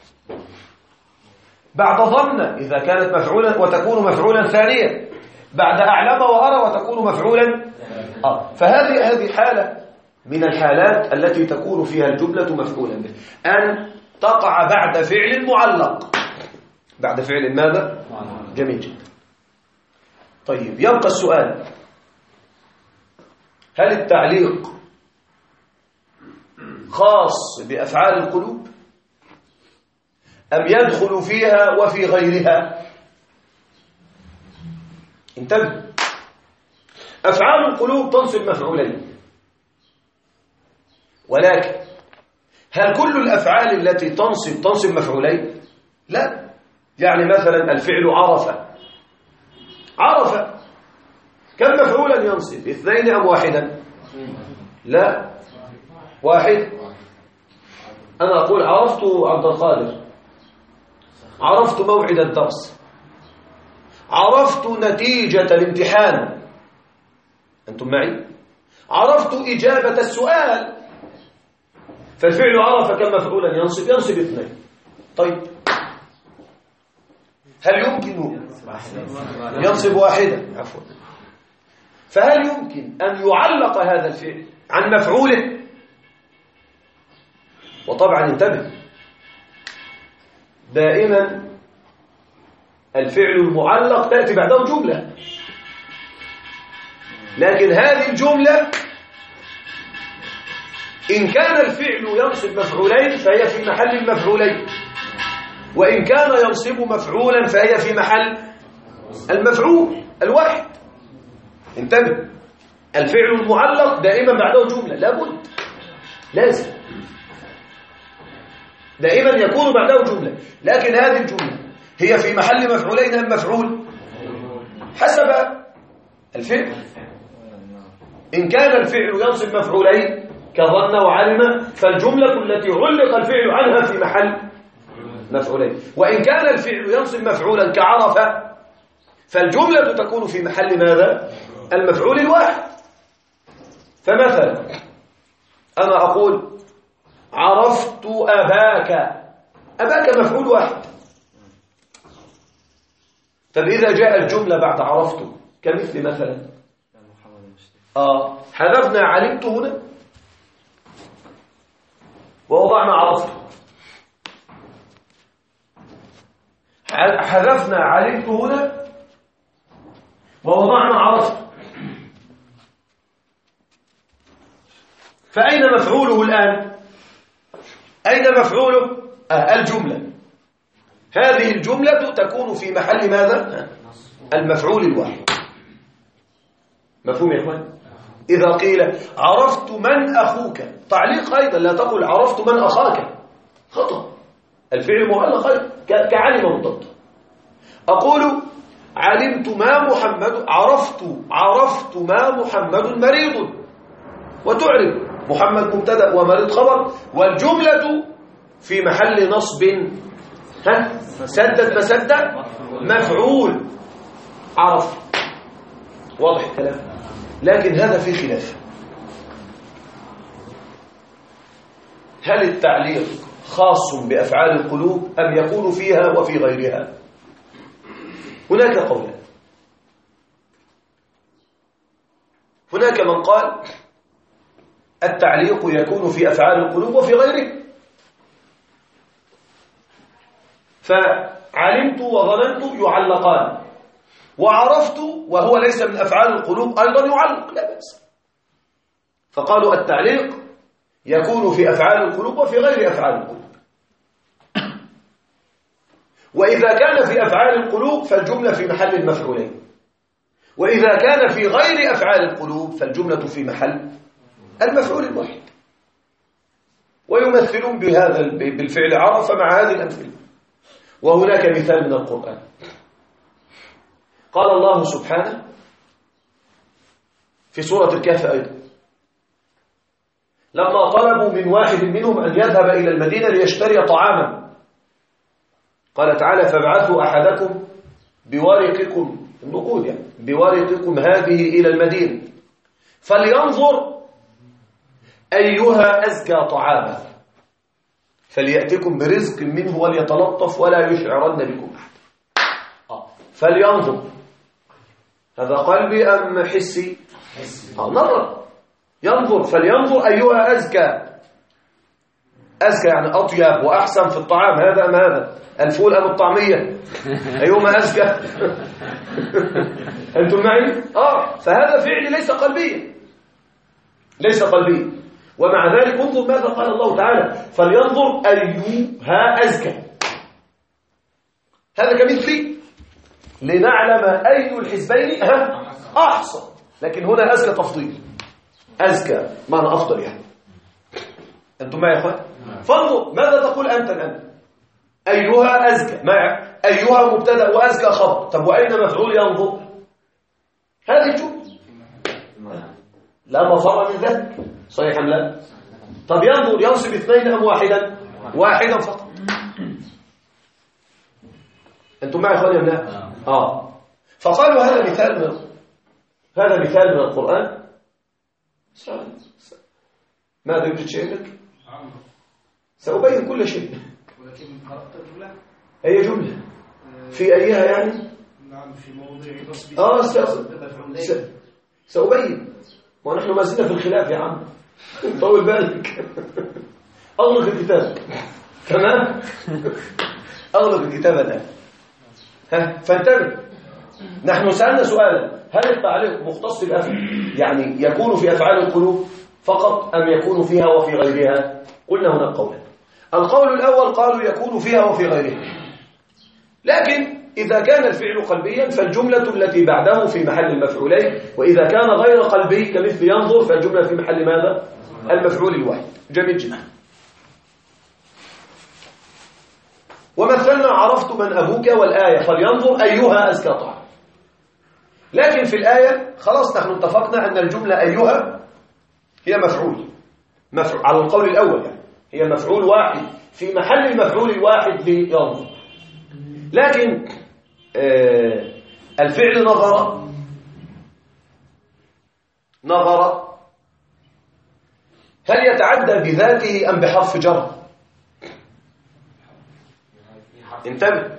بعد ظن إذا كانت مفعولا وتكون مفعولا ثانيا، بعد أعلم وأرى وتكون مفعولا فهذه حالة من الحالات التي تكون فيها الجملة مفعولا به، أن تقع بعد فعل معلق. بعد فعل ماذا؟ جميل جدا. طيب يبقى السؤال: هل التعليق خاص بأفعال القلوب أم يدخل فيها وفي غيرها؟ انتبه، أفعال القلوب تنصب مفعولين، ولكن هل كل الأفعال التي تنصب مفعولين؟ لا. يعني مثلا الفعل عرف عرف كم مفعولا ينصب؟ 2 أم 1؟ لا، 1. أنا أقول عرفت عبد القادر، عرفت موعد الدرس، عرفت نتيجة الامتحان، أنتم معي؟ عرفت إجابة السؤال. فالفعل عرف كم مفعولا ينصب؟ ينصب 2. طيب هل يمكن ينصب 1؟ عفوا. فهل يمكن أن يعلق هذا الفعل عن مفعوله؟ وطبعا انتبه، دائما الفعل المعلق تأتي بعده جملة، لكن هذه الجملة إن كان الفعل ينصب مفعولين فهي في محل المفعولين، وإن كان ينصب مفعولا فهي في محل المفعول الواحد. انتبه، الفعل المعلق دائما بعده جملة، لابد، لازم دائما يكون بعده جملة، لكن هذه الجملة هي في محل مفعولين أم مفعول؟ حسب الفعل. إن كان الفعل ينصب مفعولين كظن وعلم فالجملة التي علق الفعل عنها في محل مفعولين، وإن كان الفعل ينصب مفعولا كعرف فالجملة تكون في محل ماذا؟ المفعول الواحد. فمثلا أنا أقول عرفت أباك، أباك مفعول واحد. طب إذا جاء الجملة بعد عرفت كمثل مثلا حذفنا علمت هنا ووضعنا عرفت، حذفنا علمت هنا ووضعنا عرفت، فأين مفعوله الآن؟ أين مفعوله؟ الجملة. هذه الجملة تكون في محل ماذا؟ المفعول الواحد. مفهوم يا إخوان؟ إذا قيل عرفت من أخوك، تعليق أيضا، لا تقل عرفت من أخاك، خطأ، الفعل معلق أيضا كعلم بالضبط. أقول علمت ما محمد، عرفت ما محمد مريض، وتعرف محمد مبتدأ ومريض خبر، والجملة في محل نصب سدد مسدد مفعول عرف. واضح الكلام؟ لكن هذا في خلاف، هل التعليق خاص بأفعال القلوب أم يكون فيها وفي غيرها؟ هناك قولان. هناك من قال التعليق يكون في أفعال القلوب وفي غيره، فعلمت وظننت يعلقان، وعرفت وهو ليس من أفعال القلوب أيضا يعلق، لا بأس. فقالوا التعليق يكون في أفعال القلوب وفي غير أفعال القلوب، وإذا كان في أفعال القلوب فالجملة في محل المفعولين، وإذا كان في غير أفعال القلوب فالجملة في محل المفعول الواحد. ويمثلون بهذا بالفعل عرف مع هذه الأمثلة. وهناك مثال من القرآن، قال الله سبحانه في سورة الكهف أيضا لما طلبوا من واحد منهم أن يذهب إلى المدينة ليشتري طعاما، قال تعالى فابعثوا أحدكم بورقكم، النقود يعني، بورقكم هذه إلى المدينة فلينظر أيها أزكى طعاما فليأتكم برزق منه وليتلطف ولا يشعرن بكم أحد. فلينظر، هذا قلبي أم حسي؟ نظر، ينظر، فلينظر أيها أزكى، أزكى يعني أطيب وأحسن في الطعام، هذا أم هذا؟ الفول أم الطعمية؟ أيهما أزكى؟ أنتم معي؟ فهذا فعل ليس قلبيا، ليس قلبيا. ومع ذلك انظر ماذا قال الله تعالى فلينظر أيها أزكى، هذا كمثل لنعلم أي الحزبين أحسن، لكن هنا أزكى تفضيل، أزكى معنى أفضل يعني. أنتم معي يا أخوان؟ فانظر ماذا تقول أنت الآن؟ أيها أزكى، أيها مبتدأ وأزكى خبر. طب وأين مفعول ينظر؟ هذه الجملة لا مفر من ذلك. صحيح أم لا؟ طب ينظر ينصب اثنين أم واحدا؟ واحدا فقط. أنتم معي أخواني أم لا؟ فقالوا هذا مثال من القرآن. ماذا يوجد شيء لك؟ سأبين كل شيء. ولكن قرأت الجملة أي جملة؟ في أيها يعني؟ نعم في موضع نصب سأبين. ونحن ما زلنا في الخلاف يا عم. طول بالك. أغلق الكتاب. تمام؟ أغلق الكتاب الآن. فانتبه. نحن سألنا سؤالا: هل التعليق مختص بالأفعال يعني يكون في أفعال القلوب فقط أم يكون فيها وفي غيرها؟ قلنا هناك قولان. القول الأول قالوا يكون فيها وفي غيرها، لكن إذا كان الفعل قلبيا فالجملة التي بعده في محل المفعولين، وإذا كان غير قلبي كمثل ينظر فالجملة في محل ماذا؟ المفعول الواحد. جميل جدا. ومثلنا عرفت من أبوك والآية فلينظر أيها أزكى طعام. لكن في الآية خلاص نحن اتفقنا أن الجملة أيها هي مفعول على القول الأول يعني هي مفعول واحد في محل المفعول الواحد لينظر. لكن الفعل نظر هل يتعدى بذاته أم بحرف جر؟ انتبه.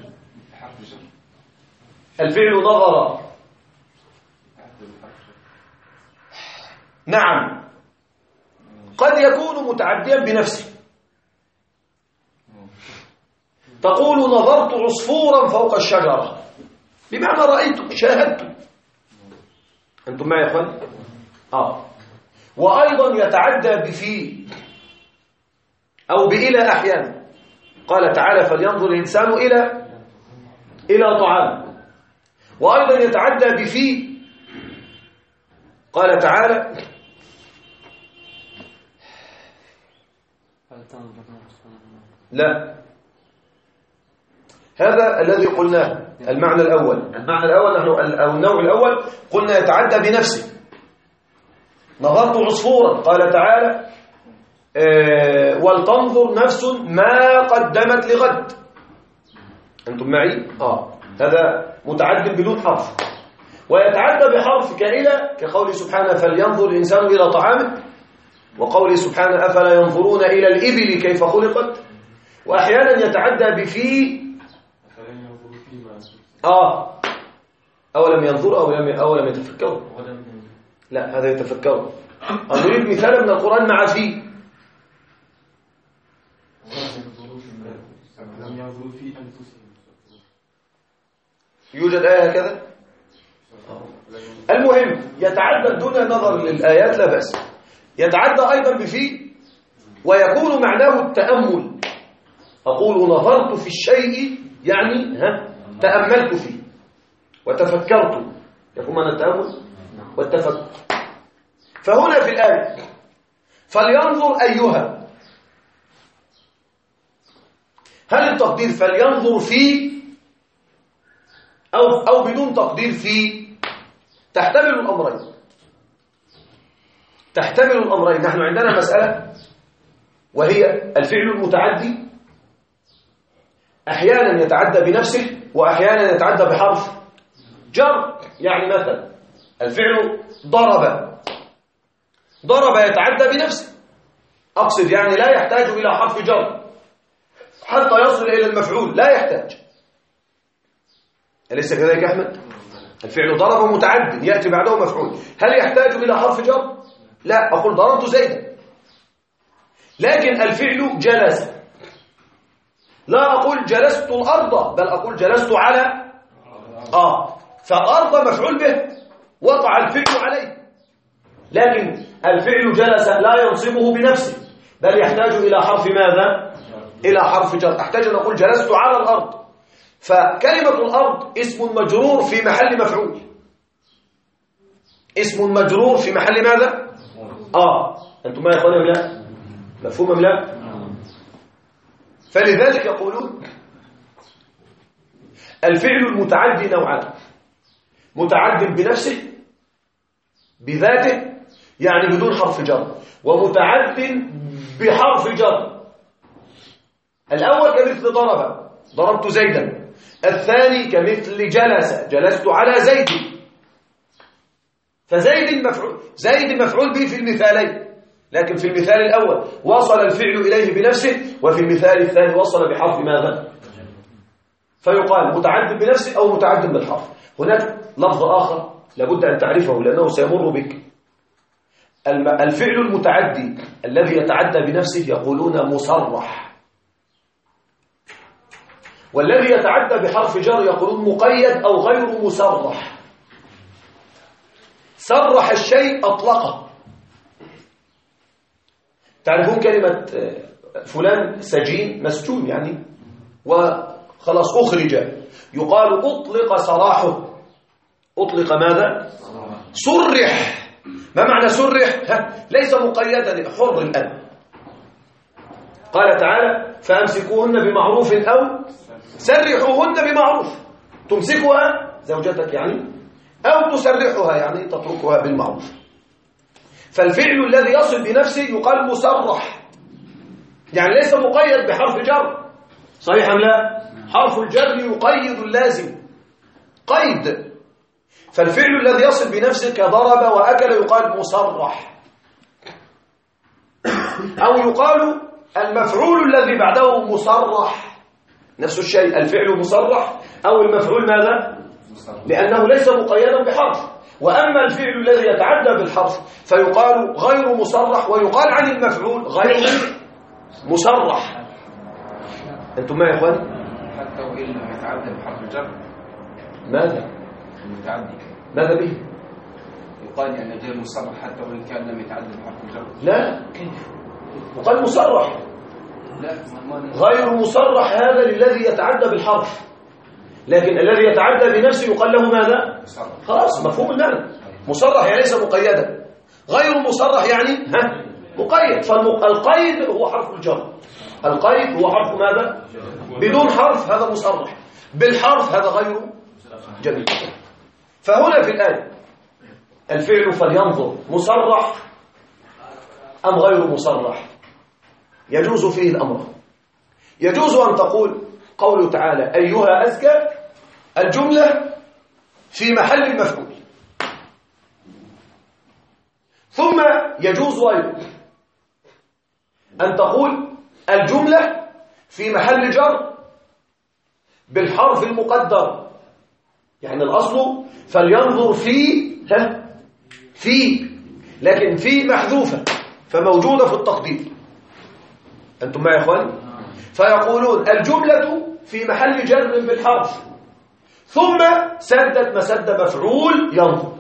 الفعل نظر نعم قد يكون متعديا بنفسه. تقول نظرت عصفورا فوق الشجرة بمعنى رأيت شاهدت. أنتم معي يا أخوان؟ وأيضا يتعدى بفي أو بإلى أحيانا. قال تعالى فلينظر الإنسان إلى طعام. وأيضا يتعدى بفي. قال تعالى لا، هذا الذي قلناه المعنى الأول نحن أو النوع الأول قلنا يتعدى بنفسه. نظرت عصفورا قال تعالى ولتنظر نفس ما قدمت لغد. أنتم معي؟ هذا متعد بدون حرف. ويتعدى بحرف كإلى كقوله سبحانه فلينظر الإنسان إلى طعامه، وقوله سبحانه أفلا ينظرون إلى الإبل كيف خلقت. وأحيانا يتعدى بفي أولم ينظر أولم يتفكروا. لا هذا يتفكروا. نريد مثالا من القرآن مع في. يوجد آية هكذا. المهم يتعدى دون نظر للآيات لا بأس. يتعدى أيضا بفي ويكون معناه التأمل. أقول نظرت في الشيء يعني تأملت فيه وتفكرت. يكون معنى التأمل والتفكر. فهنا في الآية فلينظر أيها، هل التقدير فلينظر في أو بدون تقدير في؟ تحتمل الأمرين. نحن عندنا مسألة وهي الفعل المتعدي أحيانا يتعدى بنفسه وأحيانا يتعدى بحرف جر. يعني مثلا الفعل ضرب يتعدى بنفسه، أقصد يعني لا يحتاج إلى حرف جر حتى يصل إلى المفعول، لا يحتاج. أليس كذلك أحمد؟ الفعل ضرب متعد يأتي بعده مفعول، هل يحتاج إلى حرف جر؟ لا. أقول ضربت زيدا. لكن الفعل جلس، لا أقول جلست الأرض بل أقول جلست على فأرض مفعول به وقع الفعل عليه. لكن الفعل جلس لا ينصبه بنفسه بل يحتاج إلى حرف ماذا؟ إلى حرف جر. أحتاج أن أقول جلست على الأرض. فكلمة الأرض اسم مجرور في محل مفعول. اسم مجرور في محل ماذا؟ أنتم ما يا أخواني أم لا؟ مفهوم أم لا؟ فلذلك يقولون الفعل المتعدي نوعان: متعد بنفسه بذاته يعني بدون حرف جر، ومتعد بحرف جر. الأول كمثل ضربت زيدا، الثاني كمثل جلست على زيد. فزيد مفعول به في المثالين، لكن في المثال الأول وصل الفعل إليه بنفسه، وفي المثال الثاني وصل بحرف ماذا؟ فيقال متعد بنفسه أو متعد بالحرف. هناك لفظ آخر لابد أن تعرفه لأنه سيمر بك. الفعل المتعدي الذي يتعدى بنفسه يقولون مصرح، والذي يتعدى بحرف جر يقولون مقيد أو غير مصرح. صرح الشيء أطلقه. تعرفون كلمة فلان سجين مسجون يعني، وخلاص أخرج، يقال أطلق سراحه. أطلق ماذا؟ صرح. ما معنى صرح؟ ليس مقيدا، حر الآن. قال تعالى فأمسكوهن بمعروف أو سرحوهن بمعروف. تمسكها زوجتك يعني، أو تسرحها يعني تتركها بالمعروف. فالفعل الذي يصل بنفسه يقال مصرح، يعني ليس مقيد بحرف جر. صحيح أم لا؟ حرف الجر يقيد اللازم قيد. فالفعل الذي يصل بنفسه كضرب وأكل يقال مصرح، أو يقال المفعول الذي بعده مصرح، نفس الشيء، الفعل مصرح أو المفعول ماذا؟ لأنه ليس مقيدا بحرف. وأما الفعل الذي يتعدى بالحرف فيقال غير مصرح، ويقال عن المفعول غير مصرح. أنتم ما يا إخواني؟ حتى وإن لم يتعدى بحرف الجر ماذا؟ المتعدي ماذا به؟ يقال يعني غير مصرح حتى وإن كان لم يتعدى بحرف الجر. لا، كيف؟ وقال مصرح. لا، غير مصرح هذا للذي يتعدى بالحرف، لكن الذي يتعدى بنفسه يقال له ماذا؟ خلاص مفهوم المعنى. مصرح يعني ليس مقيدا، غير مصرح يعني مقيد. فالقيد هو حرف الجر، القيد هو حرف ماذا؟ بدون حرف هذا مصرح، بالحرف هذا غير جميل. فهنا في الآية الفعل فلينظر مصرح أم غير مصرح. يجوز فيه الأمر. يجوز أن تقول قوله تعالى أيها أزكى، الجملة في محل المفعول. ثم يجوز أيضا أن تقول الجملة في محل جر بالحرف المقدر، يعني الأصل فلينظر في لكن في محذوفة فموجودة في التقدير. أنتم معي يا إخواني؟ فيقولون الجملة في محل جر بالحرف، ثم سدت مسد مفعول ينظر،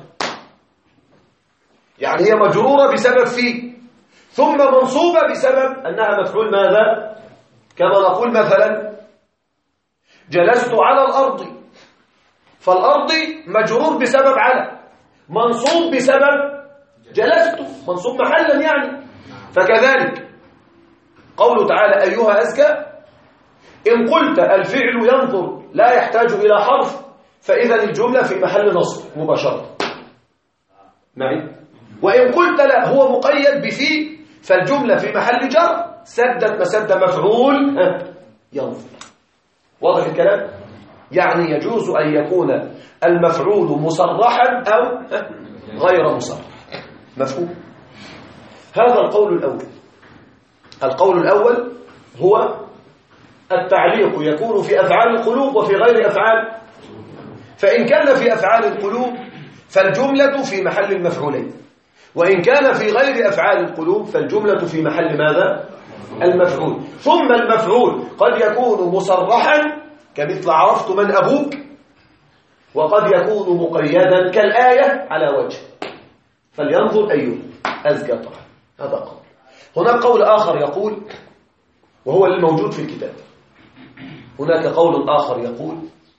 يعني هي مجرورة بسبب في، ثم منصوبة بسبب أنها مفعول ماذا؟ كما نقول مثلا جلست على الأرض، فالأرض مجرور بسبب على، منصوب بسبب جلست، منصوب محلا يعني. فكذلك قوله تعالى أيها أزكى، إن قلت الفعل ينظر لا يحتاج إلى حرف فإذا الجملة في محل نصب مباشرة معي. وإن قلت لا هو مقيد بفي فالجملة في محل جر سدت مسد مفعول ينظر. واضح الكلام؟ يعني يجوز أن يكون المفعول مصرحا أو غير مصرح. مفهوم؟ هذا القول الأول. القول الأول هو التعليق يكون في أفعال القلوب وفي غير أفعال. فإن كان في أفعال القلوب فالجملة في محل المفعولين، وإن كان في غير أفعال القلوب فالجملة في محل ماذا؟ المفعول. ثم المفعول قد يكون مصرحا كمثل عرفت من أبوك، وقد يكون مقيدا كالآية على وجه فلينظر أيها أزكى طبعا. هذا قول. هناك قول آخر يقول، وهو الموجود في الكتاب، هناك قول آخر يقول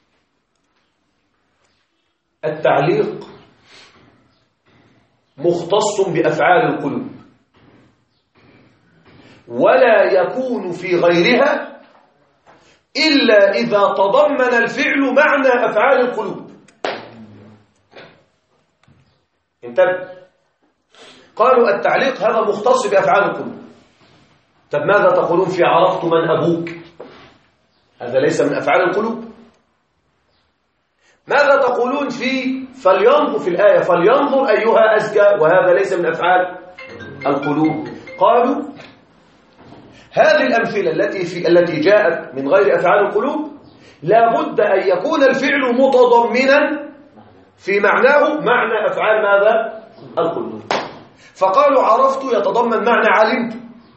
التعليق مختص بأفعال القلوب ولا يكون في غيرها إلا إذا تضمن الفعل معنى أفعال القلوب. انتبه، قالوا التعليق هذا مختص بأفعال القلوب. طب ماذا تقولون في عرفت من أبوك؟ هذا ليس من أفعال القلوب. ماذا تقولون في فلينظر في الآية فلينظر أيها أزكى، وهذا ليس من أفعال القلوب؟ قالوا هذه الأمثلة التي جاءت من غير أفعال القلوب لا بد أن يكون الفعل متضمنا في معناه معنى أفعال ماذا؟ القلوب. فقالوا عرفت يتضمن معنى علمت،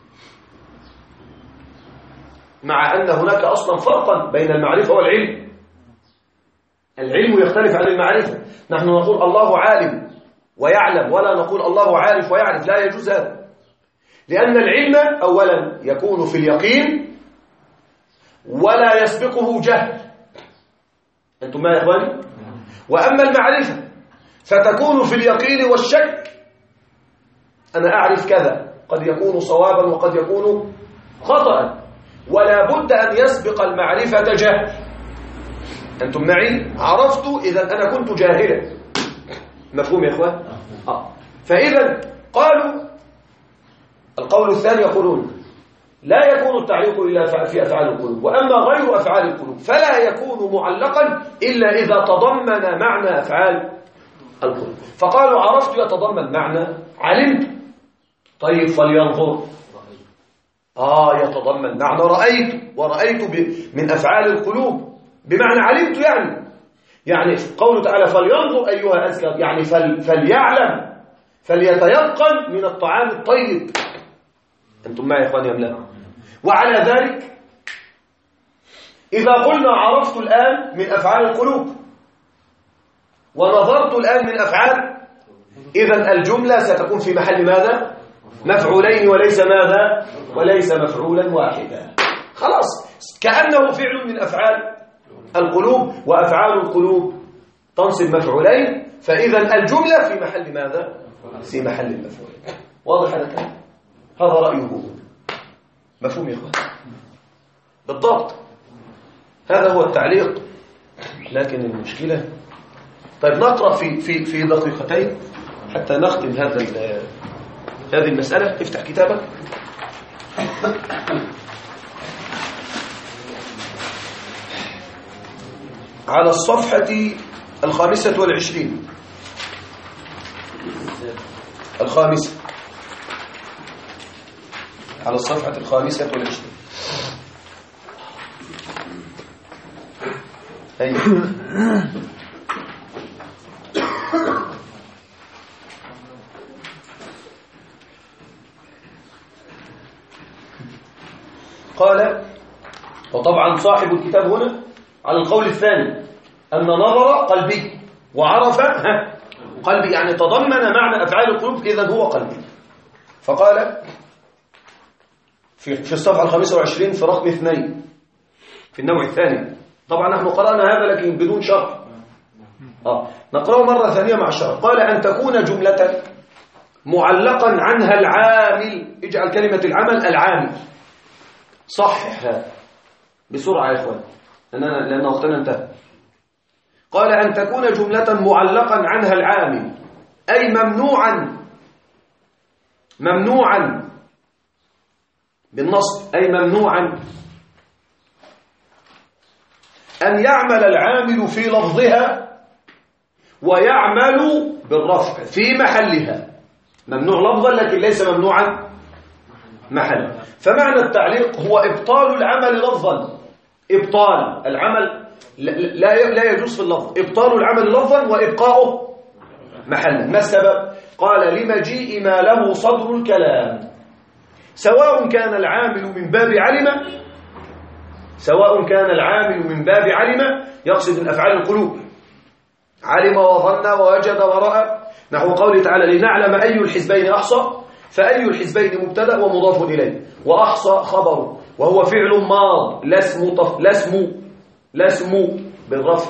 مع أن هناك أصلا فرقا بين المعرفة والعلم. العلم يختلف عن المعرفة. نحن نقول الله عالم ويعلم، ولا نقول الله عارف ويعرف، لا يجوز هذا، لأن العلم أولا يكون في اليقين ولا يسبقه جهل. أنتم ما يا إخواني؟ وأما المعرفة فتكون في اليقين والشك. أنا أعرف كذا، قد يكون صوابا وقد يكون خطأ، ولا بد أن يسبق المعرفة جهل. أنتم معي؟ عرفت إذا أنا كنت جاهلا. مفهوم يا إخوان؟ فإذا قالوا القول الثاني يقولون لا يكون التعليق إلا في أفعال القلوب، وأما غير أفعال القلوب فلا يكون معلقا إلا إذا تضمن معنى أفعال القلوب. فقالوا عرفت يتضمن معنى علمت. طيب فلينظر يتضمن معنى رأيت، ورأيت من أفعال القلوب بمعنى علمت. يعني قوله تعالى فلينظر أيها أزكى، يعني فليعلم، فليتيقن من الطعام الطيب. أنتم معي يا إخواني أم لا؟ وعلى ذلك إذا قلنا عرفت الآن من أفعال القلوب ونظرت الآن من أفعال، إذن الجملة ستكون في محل ماذا؟ مفعولين وليس ماذا؟ وليس مفعولا واحدا. خلاص، كأنه فعل من أفعال القلوب، وأفعال القلوب تنصب مفعولين، فإذا الجملة في محل ماذا؟ في محل المفعولين. واضح هذا الكلام؟ هذا رأيه. مفهوم يا إخوان؟ بالضبط هذا هو التعليق. لكن المشكلة، طيب نقرأ في دقيقتين حتى نختم هذه المسألة. افتح كتابك. على الصفحة 25 الخامسة، على الصفحة 25. أيوة. قال، وطبعا صاحب الكتاب هنا على القول الثاني أن نظر قلبي وعرف قلبي، يعني تضمن معنى أفعال القلوب، إذن هو قلبي. فقال في الصفحة 25 في رقم 2 في النوع الثاني. طبعا نحن قرأنا هذا لكن بدون شرح. نقرأه مرة ثانية مع الشرح. قال أن تكون جملة معلقا عنها العامل، اجعل كلمة العمل العامل. صحح هذا بسرعة يا إخوان لأن وقتنا انتهى. قال أن تكون جملة معلقا عنها العامل، أي ممنوعا بالنصب، أي ممنوعا أن يعمل العامل في لفظها ويعمل بالرفع في محلها. ممنوع لفظا لكن ليس ممنوعا محلا. فمعنى التعليق هو إبطال العمل لفظا. إبطال العمل لا يجوز في اللفظ، إبطال العمل لفظا وإبقاؤه محلا. ما السبب؟ قال لمجيء ما له صدر الكلام، سواء كان العامل من باب علم، يقصد من أفعال القلوب، علم وظن ووجد ورأى، نحو قوله تعالى لنعلم أي الحزبين أحصى، فأي الحزبين مبتدأ ومضاف إليه، وأحصى خبر، وهو فعل ماض لا اسم بالرفع،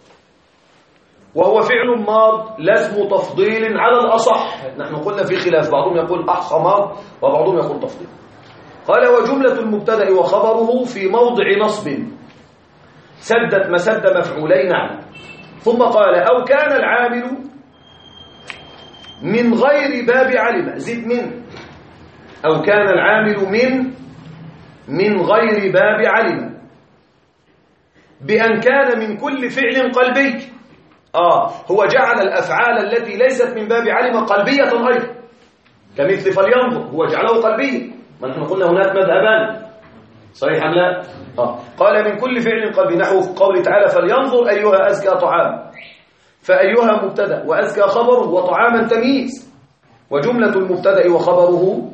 وهو فعل ماض لا اسم تفضيل على الأصح. نحن قلنا في خلاف، بعضهم يقول أحصى ماض وبعضهم يقول تفضيل. قال وجملة المبتدأ وخبره في موضع نصب سدت مسد مفعولين عنه. ثم قال أو كان العامل من غير باب علم، زد من، أو كان العامل من غير باب علم، بأن كان من كل فعل قلبي. هو جعل الأفعال التي ليست من باب علم قلبية أيضا، كمثل فلينظر، هو جعله قلبي، ما نحن قلنا هناك مذهبان، صحيح أم لا؟ قال من كل فعل قلبي، نحو قوله تعالى فلينظر أيها أزكى طعام، فأيها مبتدأ وأزكى خبره وطعاما تمييز، وجملة المبتدأ وخبره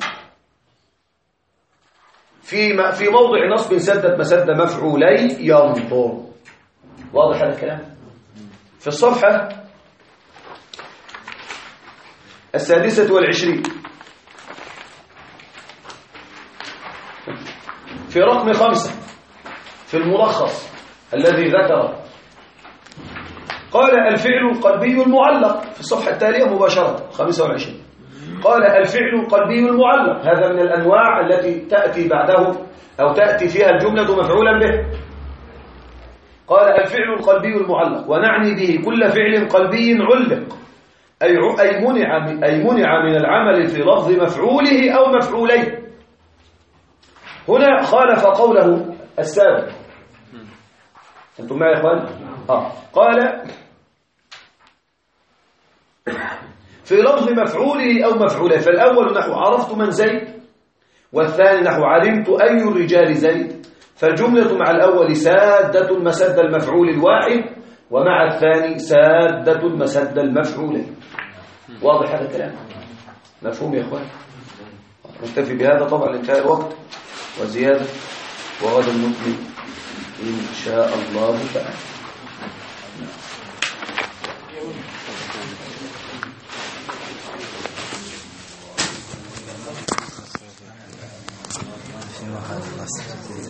في موضع نصب سدت مسد مفعولي ينظر. واضح هذا الكلام؟ في الصفحة 26 في رقم 5 في الملخص الذي ذكر، قال الفعل القلبي المعلق في الصفحة التالية مباشرة 25. قال الفعل القلبي المعلق، هذا من الأنواع التي تأتي بعده أو تأتي فيها الجملة مفعولا به. قال الفعل القلبي المعلق، ونعني به كل فعل قلبي علق، أي منع من العمل في لفظ مفعوله أو مفعوليه. هنا خالف قوله السابق، أنتم معي يا إخوان؟ قال في لفظ مفعوله أو مفعوله، فالأول نحو عرفت من زيد، والثاني نحو علمت أي الرجال زيد، فالجملة مع الأول سادة مسد المفعول الواحد، ومع الثاني سادة مسد المفعولين. واضح هذا الكلام؟ مفهوم يا إخوان؟ نكتفي بهذا طبعا لانتهاء الوقت وزيادة، وغدا نكمل إن شاء الله تعالى. في محاضرة